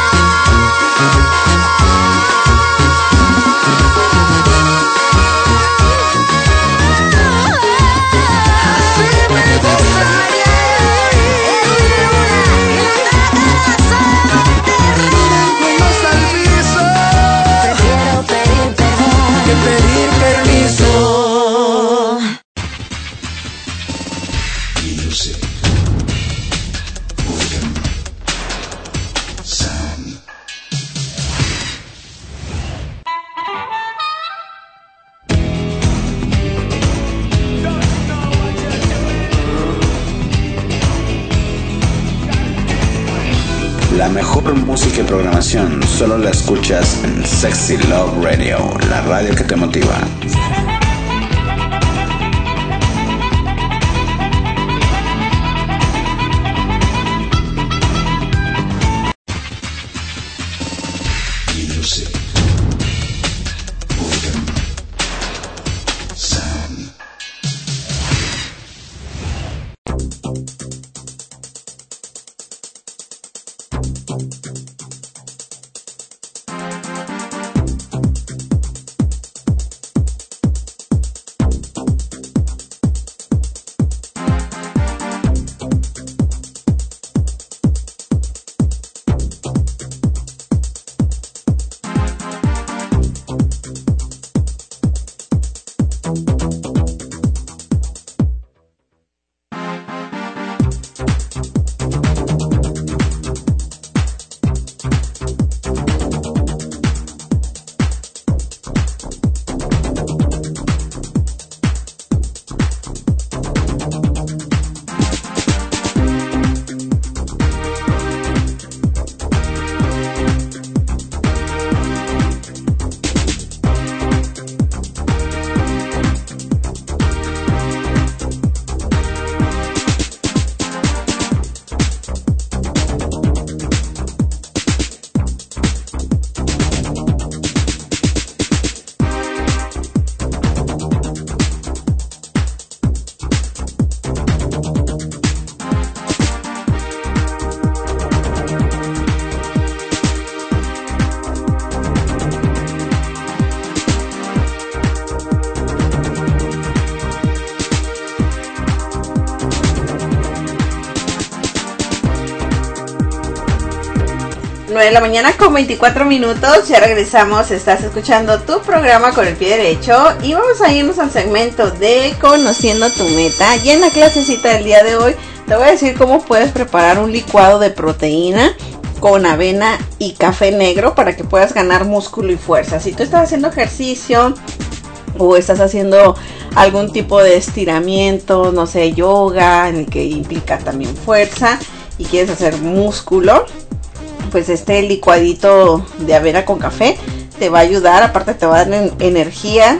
Así me gustaría ir al piso. Prefiero pedir perdón Que pedir permiso. Music. Organ. Sound. La mejor música y programación solo la escuchas en Sexy Love Radio, la radio que te motiva. Music. Organ. Sound. nueve de la mañana con veinticuatro minutos, ya regresamos, estás escuchando tu programa Con el Pie Derecho y vamos a irnos al segmento de Conociendo tu Meta. Y en la clasecita del día de hoy te voy a decir cómo puedes preparar un licuado de proteína con avena y café negro para que puedas ganar músculo y fuerza. Si tú estás haciendo ejercicio o estás haciendo algún tipo de estiramiento, no sé, yoga, en el que implica también fuerza y quieres hacer músculo, pues este licuadito de avena con café te va a ayudar. Aparte te va a dar energía,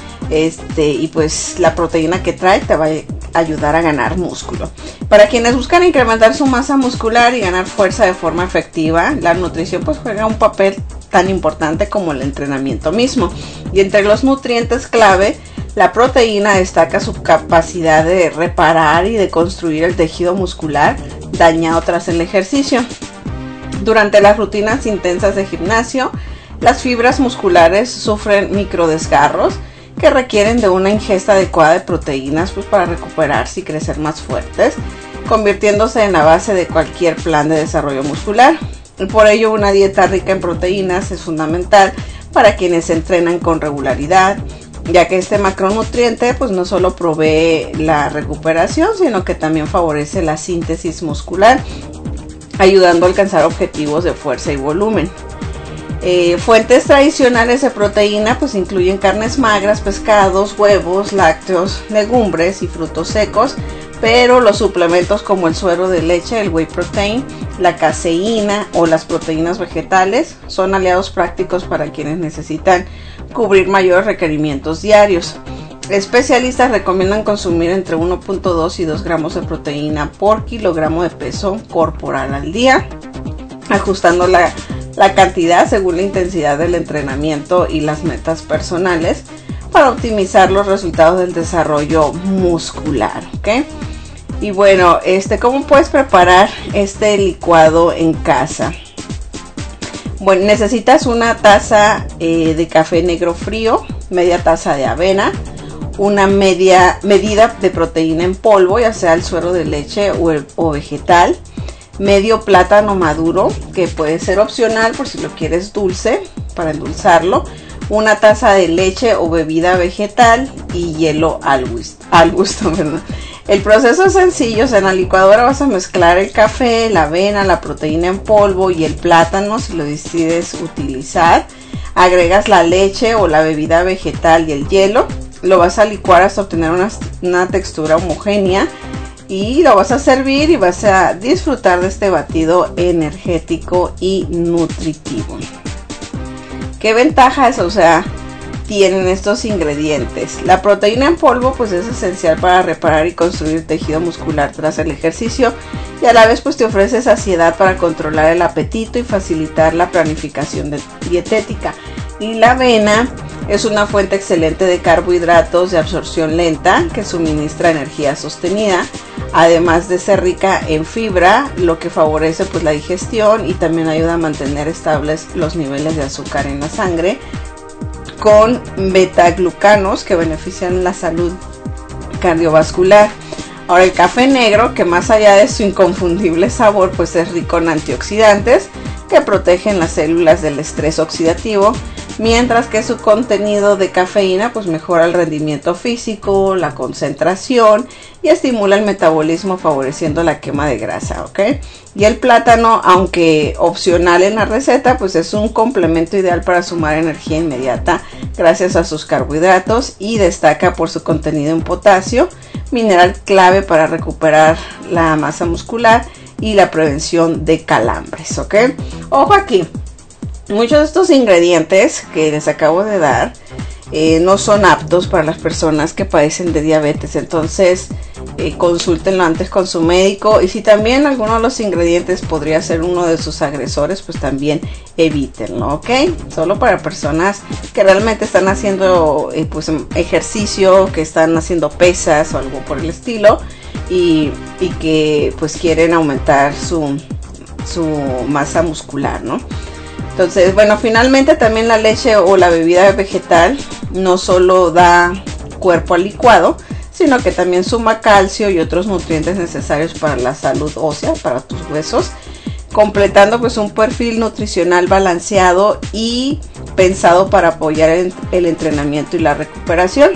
este, y pues la proteína que trae te va a ayudar a ganar músculo. Para quienes buscan incrementar su masa muscular y ganar fuerza de forma efectiva, la nutrición pues juega un papel tan importante como el entrenamiento mismo. Y entre los nutrientes clave, la proteína destaca su capacidad de reparar y de construir el tejido muscular dañado tras el ejercicio. Durante las rutinas intensas de gimnasio, las fibras musculares sufren microdesgarros que requieren de una ingesta adecuada de proteínas pues, para recuperarse y crecer más fuertes, convirtiéndose en la base de cualquier plan de desarrollo muscular. Y por ello una dieta rica en proteínas es fundamental para quienes entrenan con regularidad, ya que este macronutriente pues no solo provee la recuperación, sino que también favorece la síntesis muscular, ayudando a alcanzar objetivos de fuerza y volumen. Eh, fuentes tradicionales de proteína pues incluyen carnes magras, pescados, huevos, lácteos, legumbres y frutos secos, pero los suplementos como el suero de leche, el whey protein, la caseína o las proteínas vegetales son aliados prácticos para quienes necesitan cubrir mayores requerimientos diarios. Especialistas recomiendan consumir entre uno punto dos y dos gramos de proteína por kilogramo de peso corporal al día, ajustando la, la cantidad según la intensidad del entrenamiento y las metas personales para optimizar los resultados del desarrollo muscular, ¿ok? Y bueno, este, ¿cómo puedes preparar este licuado en casa? Bueno, necesitas una taza eh, de café negro frío, media taza de avena, una media medida de proteína en polvo, ya sea el suero de leche o, el, o vegetal, medio plátano maduro, que puede ser opcional por si lo quieres dulce, para endulzarlo, una taza de leche o bebida vegetal y hielo al gusto, al gusto, ¿verdad? El proceso es sencillo, o sea, en la licuadora vas a mezclar el café, la avena, la proteína en polvo y el plátano si lo decides utilizar. Agregas la leche o la bebida vegetal y el hielo. Lo vas a licuar hasta obtener una, una textura homogénea y lo vas a servir y vas a disfrutar de este batido energético y nutritivo. ¿Qué ventajas, o sea, tienen estos ingredientes? La proteína en polvo pues es esencial para reparar y construir tejido muscular tras el ejercicio y a la vez pues te ofrece saciedad para controlar el apetito y facilitar la planificación de, dietética. Y la avena es una fuente excelente de carbohidratos de absorción lenta que suministra energía sostenida, además de ser rica en fibra, lo que favorece pues la digestión y también ayuda a mantener estables los niveles de azúcar en la sangre, con betaglucanos que benefician la salud cardiovascular. Ahora el café negro, que más allá de su inconfundible sabor, pues es rico en antioxidantes que protegen las células del estrés oxidativo, mientras que su contenido de cafeína pues mejora el rendimiento físico, la concentración y estimula el metabolismo favoreciendo la quema de grasa, ¿ok? Y el plátano, aunque opcional en la receta, pues es un complemento ideal para sumar energía inmediata gracias a sus carbohidratos y destaca por su contenido en potasio, mineral clave para recuperar la masa muscular y la prevención de calambres, ¿ok? Ojo aquí, muchos de estos ingredientes que les acabo de dar eh, no son aptos para las personas que padecen de diabetes, entonces eh, consúltenlo antes con su médico y si también alguno de los ingredientes podría ser uno de sus agresores, pues también evítenlo, ¿ok? Solo para personas que realmente están haciendo eh, pues ejercicio, que están haciendo pesas o algo por el estilo y, y que pues quieren aumentar su, su masa muscular, ¿no? Entonces, bueno, finalmente también la leche o la bebida vegetal no solo da cuerpo al licuado, sino que también suma calcio y otros nutrientes necesarios para la salud ósea, para tus huesos, completando pues un perfil nutricional balanceado y pensado para apoyar el, el entrenamiento y la recuperación.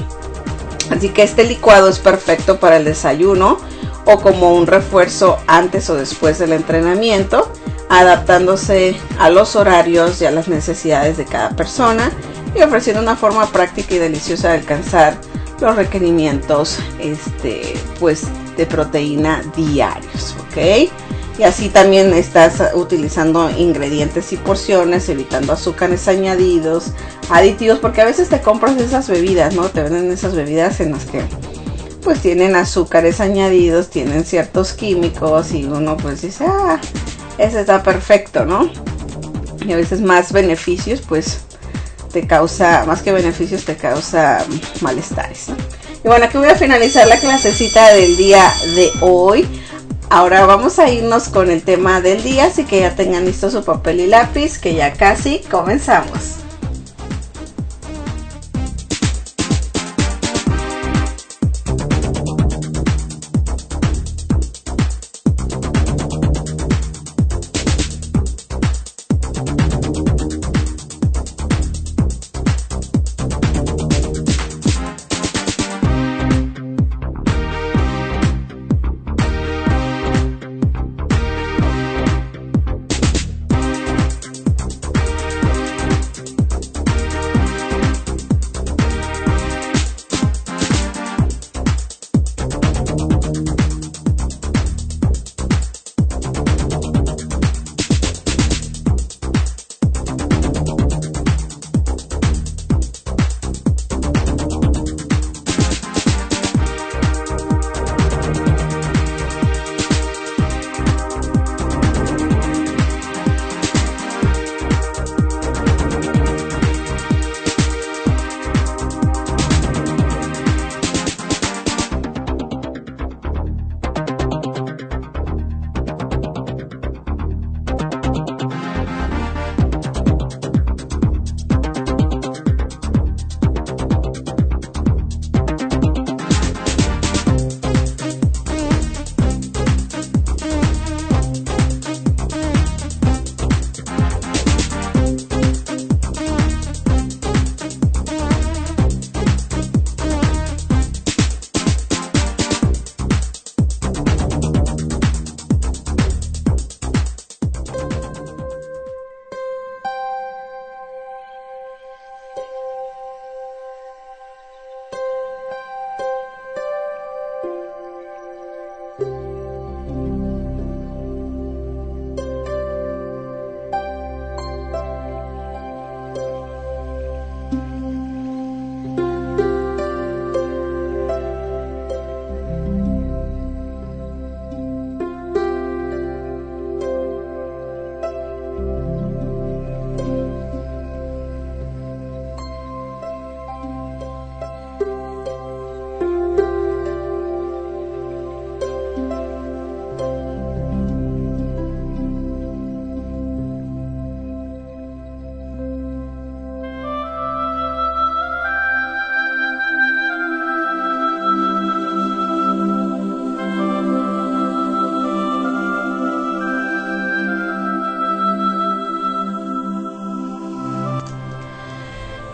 Así que este licuado es perfecto para el desayuno o como un refuerzo antes o después del entrenamiento, adaptándose a los horarios y a las necesidades de cada persona y ofreciendo una forma práctica y deliciosa de alcanzar los requerimientos este, pues, de proteína diarios, ¿ok? Y así también estás utilizando ingredientes y porciones, evitando azúcares añadidos, aditivos, porque a veces te compras esas bebidas, ¿no? Te venden esas bebidas en las que pues tienen azúcares añadidos, tienen ciertos químicos y uno pues dice, ah, ese está perfecto, ¿no? Y a veces más beneficios pues te causa, más que beneficios te causa malestares, ¿no? Y bueno, aquí voy a finalizar la clasecita del día de hoy. Ahora vamos a irnos con el tema del día, así que ya tengan listo su papel y lápiz, que ya casi comenzamos.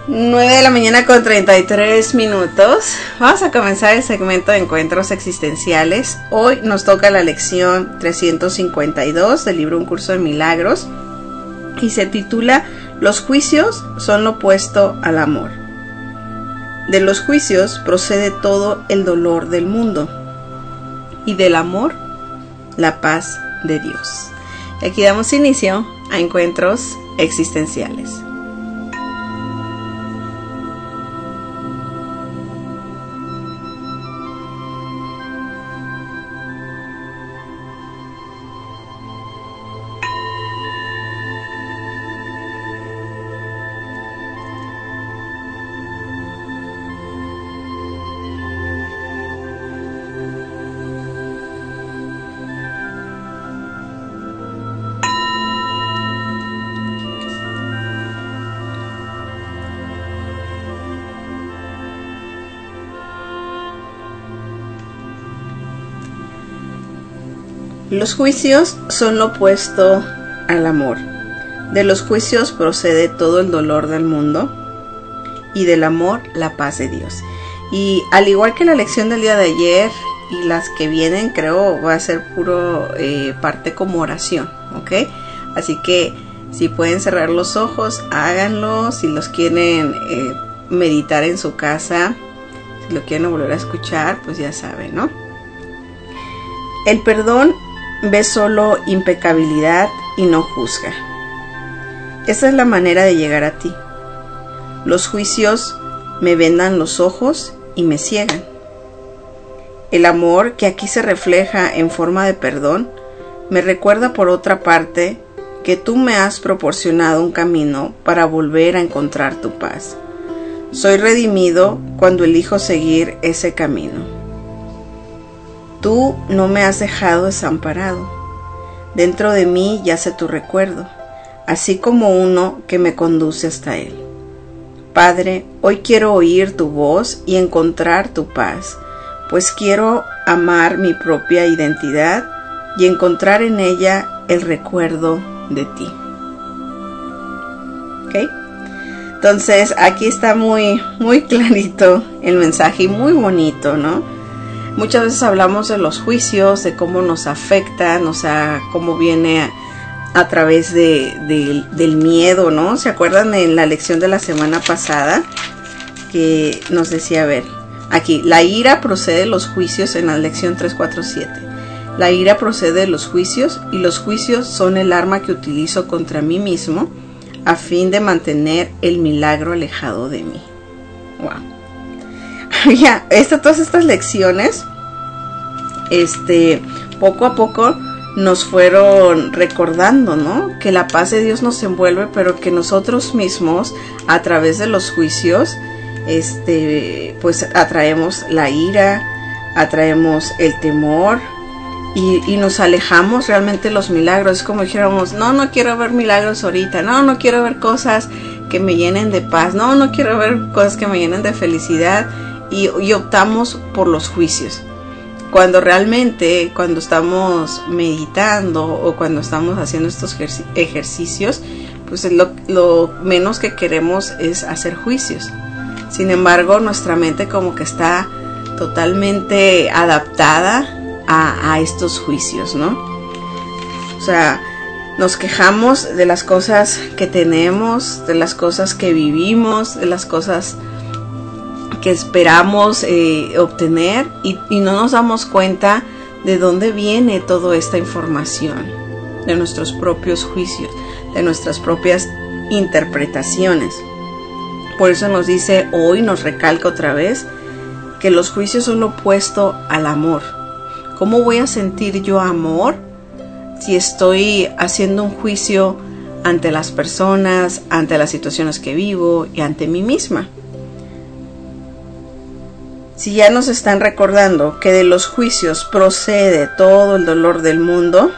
nueve de la mañana con treinta y tres minutos. Vamos a comenzar el segmento de encuentros existenciales. Hoy nos toca la lección trescientos cincuenta y dos del libro Un Curso de Milagros y se titula Los juicios son lo opuesto al amor. De los juicios procede todo el dolor del mundo y del amor la paz de Dios. Y aquí damos inicio a encuentros existenciales. Los juicios son lo opuesto al amor. De los juicios procede todo el dolor del mundo y del amor la paz de Dios. Y al igual que la lección del día de ayer y las que vienen, creo va a ser puro eh, parte como oración, ¿ok? Así que si pueden cerrar los ojos, háganlo. Si los quieren eh, meditar en su casa, si lo quieren volver a escuchar, pues ya saben, ¿no? El perdón ve solo impecabilidad y no juzga. Esa es la manera de llegar a ti. Los juicios me vendan los ojos y me ciegan. El amor que aquí se refleja en forma de perdón me recuerda por otra parte que tú me has proporcionado un camino para volver a encontrar tu paz. Soy redimido cuando elijo seguir ese camino. Tú no me has dejado desamparado. Dentro de mí yace tu recuerdo, así como uno que me conduce hasta él. Padre, hoy quiero oír tu voz y encontrar tu paz, pues quiero amar mi propia identidad y encontrar en ella el recuerdo de ti. ¿Ok? Entonces, aquí está muy, muy clarito el mensaje y muy bonito, ¿no? Muchas veces hablamos de los juicios, de cómo nos afectan, o sea, cómo viene a, a través de, de, del miedo, ¿no? ¿Se acuerdan en la lección de la semana pasada? Que nos decía, a ver, aquí, la ira procede de los juicios en la lección tres cuatro siete. La ira procede de los juicios y los juicios son el arma que utilizo contra mí mismo a fin de mantener el milagro alejado de mí. Wow. Ya, esta, todas estas lecciones, este, poco a poco nos fueron recordando, ¿no? Que la paz de Dios nos envuelve, pero que nosotros mismos, a través de los juicios, este, pues atraemos la ira, atraemos el temor y, y nos alejamos realmente de los milagros. Es como dijéramos, no, no quiero ver milagros ahorita, no, no quiero ver cosas que me llenen de paz, no, no quiero ver cosas que me llenen de felicidad. Y, y optamos por los juicios, cuando realmente cuando estamos meditando o cuando estamos haciendo estos ejercicios, pues lo, lo menos que queremos es hacer juicios. Sin embargo, nuestra mente como que está totalmente adaptada a, a estos juicios, ¿no? O sea, nos quejamos de las cosas que tenemos, de las cosas que vivimos, de las cosas que esperamos eh, obtener y, y no nos damos cuenta de dónde viene toda esta información, de nuestros propios juicios, de nuestras propias interpretaciones. Por eso nos dice hoy, nos recalca otra vez, que los juicios son lo opuesto al amor. ¿Cómo voy a sentir yo amor si estoy haciendo un juicio ante las personas, ante las situaciones que vivo y ante mí misma? Si ya nos están recordando que de los juicios procede todo el dolor del mundo,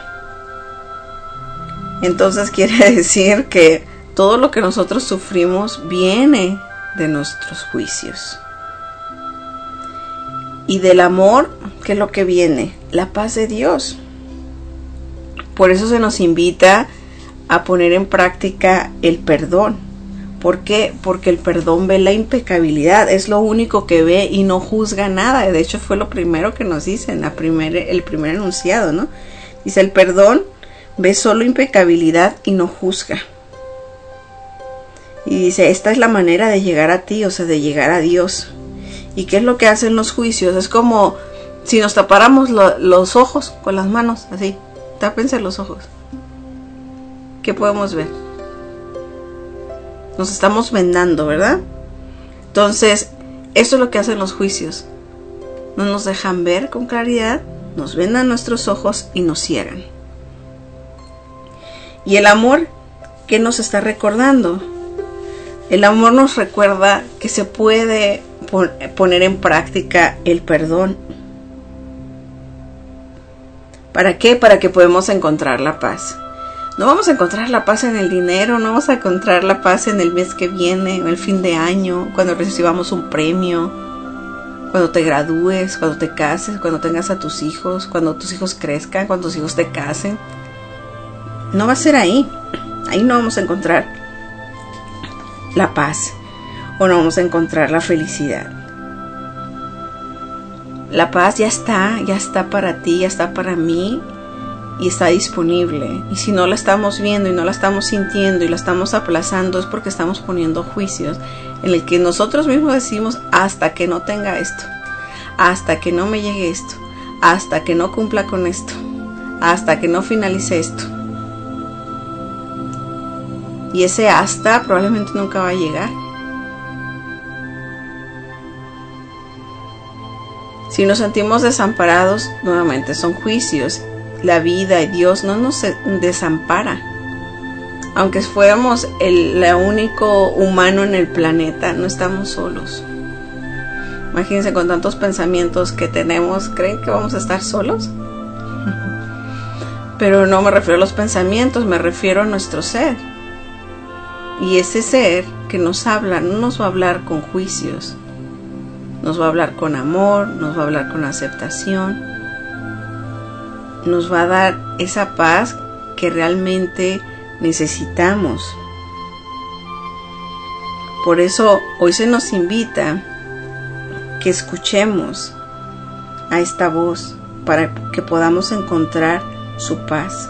entonces quiere decir que todo lo que nosotros sufrimos viene de nuestros juicios. Y del amor, ¿qué es lo que viene? La paz de Dios. Por eso se nos invita a poner en práctica el perdón, ¿Por qué? Porque el perdón ve la impecabilidad, es lo único que ve y no juzga nada. De hecho, fue lo primero que nos dice en la primer, el primer enunciado, ¿no? Dice, el perdón ve solo impecabilidad y no juzga. Y dice, esta es la manera de llegar a ti, o sea, de llegar a Dios. ¿Y qué es lo que hacen los juicios? Es como si nos tapáramos lo, los ojos con las manos, así. Tápense los ojos. ¿Qué podemos ver? Nos estamos vendando, ¿verdad? Entonces, eso es lo que hacen los juicios. No nos dejan ver con claridad, nos vendan nuestros ojos y nos ciegan. Y el amor, ¿qué nos está recordando? El amor nos recuerda que se puede poner en práctica el perdón. ¿Para qué? Para que podamos encontrar la paz. No vamos a encontrar la paz en el dinero, no vamos a encontrar la paz en el mes que viene, o el fin de año, cuando recibamos un premio, cuando te gradúes, cuando te cases, cuando tengas a tus hijos, cuando tus hijos crezcan, cuando tus hijos te casen. No va a ser ahí. Ahí no vamos a encontrar la paz, o no vamos a encontrar la felicidad. La paz ya está, ya está para ti, ya está para mí. Y está disponible. Y si no la estamos viendo y no la estamos sintiendo y la estamos aplazando, es porque estamos poniendo juicios en el que nosotros mismos decimos, hasta que no tenga esto, hasta que no me llegue esto, hasta que no cumpla con esto, hasta que no finalice esto. Y ese hasta probablemente nunca va a llegar. Si nos sentimos desamparados, nuevamente son juicios. La vida y Dios no nos desampara. Aunque fuéramos el, el único humano en el planeta, no estamos solos. Imagínense, con tantos pensamientos que tenemos, ¿creen que vamos a estar solos? Pero no me refiero a los pensamientos, me refiero a nuestro ser. Y ese ser que nos habla, no nos va a hablar con juicios. Nos va a hablar con amor, nos va a hablar con aceptación. Nos va a dar esa paz que realmente necesitamos. Por eso hoy se nos invita que escuchemos a esta voz para que podamos encontrar su paz.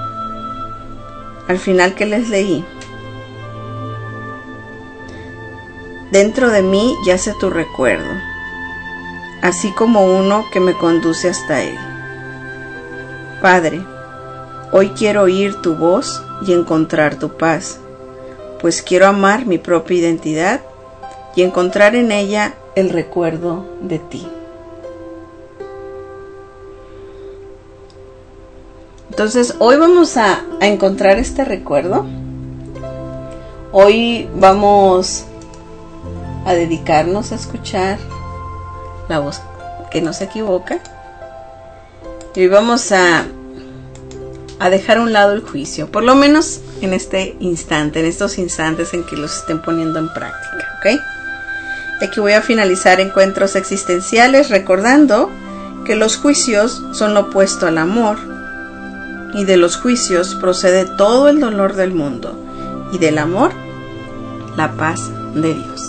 Al final, ¿qué les leí? Dentro de mí yace tu recuerdo, así como uno que me conduce hasta él. Padre, hoy quiero oír tu voz y encontrar tu paz, pues quiero amar mi propia identidad y encontrar en ella el recuerdo de ti. Entonces, hoy vamos a, a encontrar este recuerdo. Hoy vamos a dedicarnos a escuchar la voz que no se equivoca. Y hoy vamos a, a dejar a un lado el juicio, por lo menos en este instante, en estos instantes en que los estén poniendo en práctica, ¿ok? Y aquí voy a finalizar encuentros existenciales recordando que los juicios son lo opuesto al amor, y de los juicios procede todo el dolor del mundo, y del amor, la paz de Dios.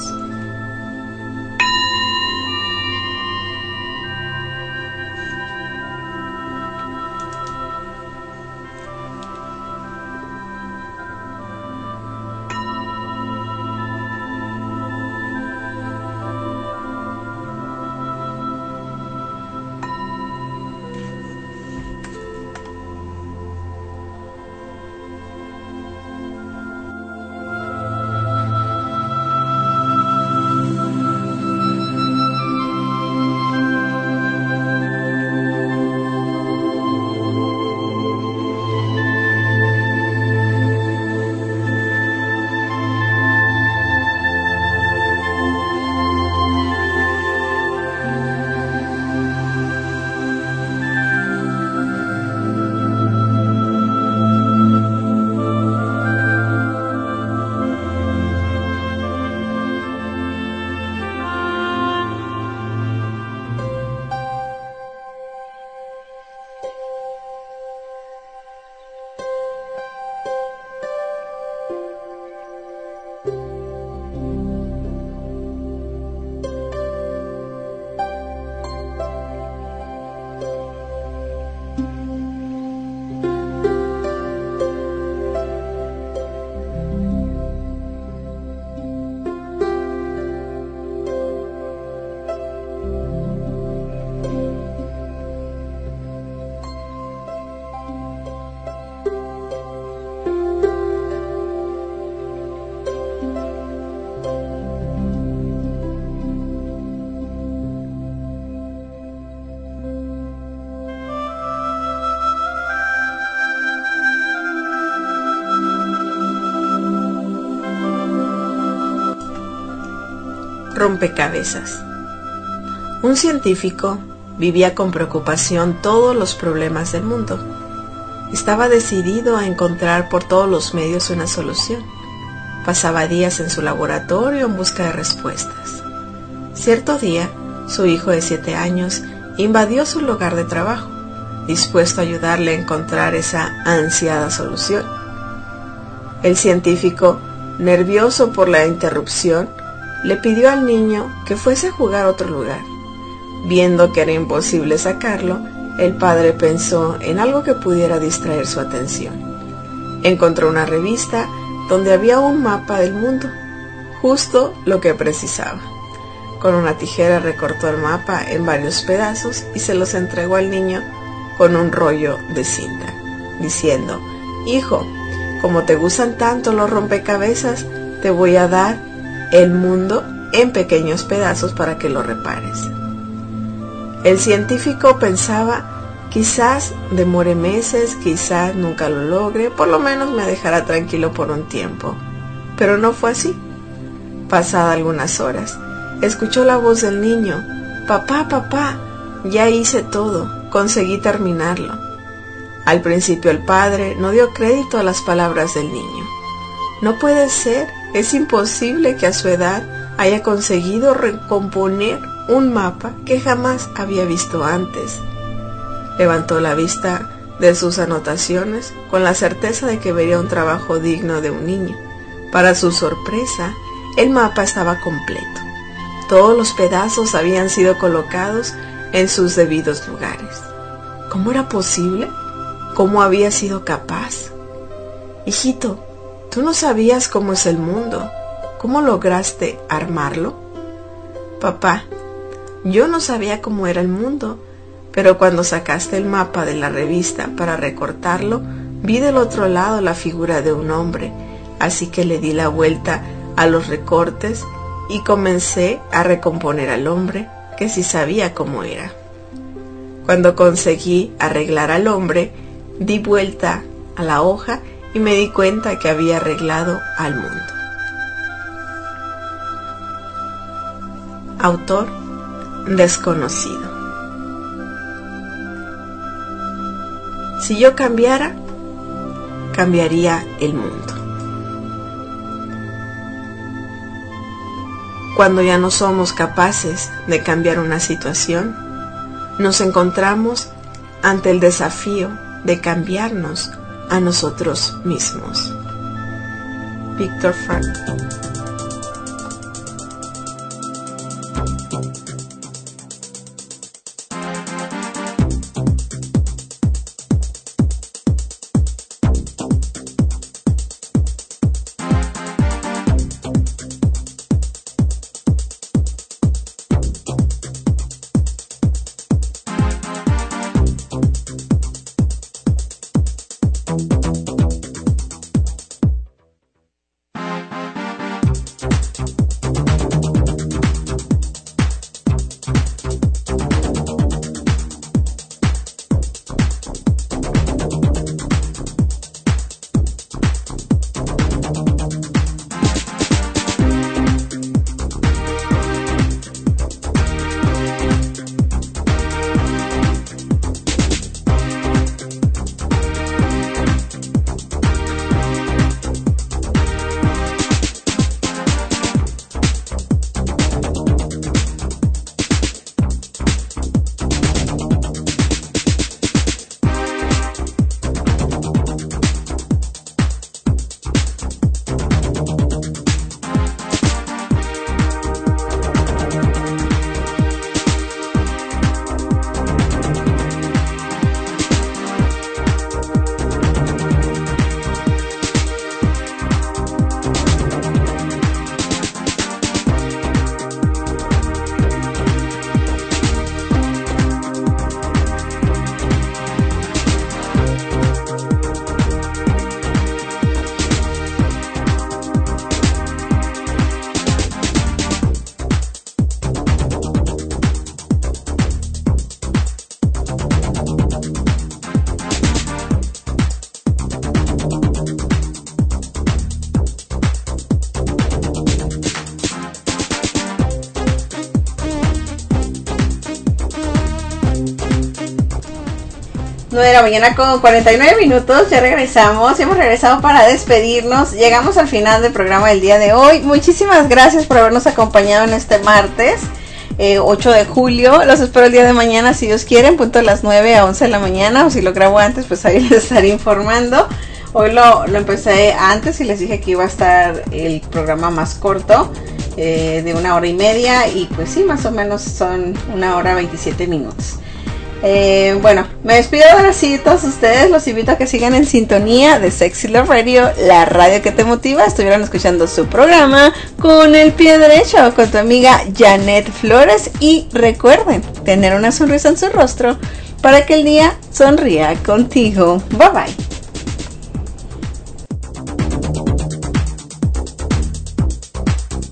Rompecabezas. Un científico vivía con preocupación todos los problemas del mundo. Estaba decidido a encontrar por todos los medios una solución. Pasaba días en su laboratorio en busca de respuestas. Cierto día, su hijo de siete años invadió su lugar de trabajo, dispuesto a ayudarle a encontrar esa ansiada solución. El científico, nervioso por la interrupción, le pidió al niño que fuese a jugar a otro lugar. Viendo que era imposible sacarlo, el padre pensó en algo que pudiera distraer su atención. Encontró una revista donde había un mapa del mundo, justo lo que precisaba. Con una tijera recortó el mapa en varios pedazos y se los entregó al niño con un rollo de cinta, diciendo: «Hijo, como te gustan tanto los rompecabezas, te voy a dar el mundo en pequeños pedazos para que lo repares». El científico pensaba: quizás demore meses, quizás nunca lo logre, por lo menos me dejará tranquilo por un tiempo. Pero no fue así. Pasadas algunas horas, escuchó la voz del niño: «Papá, papá, ya hice todo, conseguí terminarlo». Al principio el padre no dio crédito a las palabras del niño. No puede ser, es imposible que a su edad haya conseguido recomponer un mapa que jamás había visto antes. Levantó la vista de sus anotaciones con la certeza de que vería un trabajo digno de un niño. Para su sorpresa, el mapa estaba completo. Todos los pedazos habían sido colocados en sus debidos lugares. ¿Cómo era posible? ¿Cómo había sido capaz? «Hijito, ¿tú no sabías cómo es el mundo? ¿Cómo lograste armarlo?» «Papá, yo no sabía cómo era el mundo, pero cuando sacaste el mapa de la revista para recortarlo, vi del otro lado la figura de un hombre, así que le di la vuelta a los recortes y comencé a recomponer al hombre, que sí sabía cómo era. Cuando conseguí arreglar al hombre, di vuelta a la hoja y me di cuenta que había arreglado al mundo». Autor desconocido. Si yo cambiara, cambiaría el mundo. Cuando ya no somos capaces de cambiar una situación, nos encontramos ante el desafío de cambiarnos a nosotros mismos. Viktor Frankl. nueve de la mañana con cuarenta y nueve minutos, ya regresamos, hemos regresado para despedirnos, llegamos al final del programa del día de hoy. Muchísimas gracias por habernos acompañado en este martes, eh, ocho de julio, los espero el día de mañana si Dios quiere, en punto de las nueve a once de la mañana, o si lo grabo antes, pues ahí les estaré informando. Hoy lo, lo empecé antes y les dije que iba a estar el programa más corto, eh, de una hora y media, y pues sí, más o menos son una hora veintisiete minutos. Eh, bueno, me despido ahora sí de todos ustedes, los invito a que sigan en sintonía de Sexy Love Radio, la radio que te motiva. Estuvieron escuchando su programa Con el Pie Derecho con tu amiga Janet Flores, y recuerden tener una sonrisa en su rostro para que el día sonría contigo. Bye bye.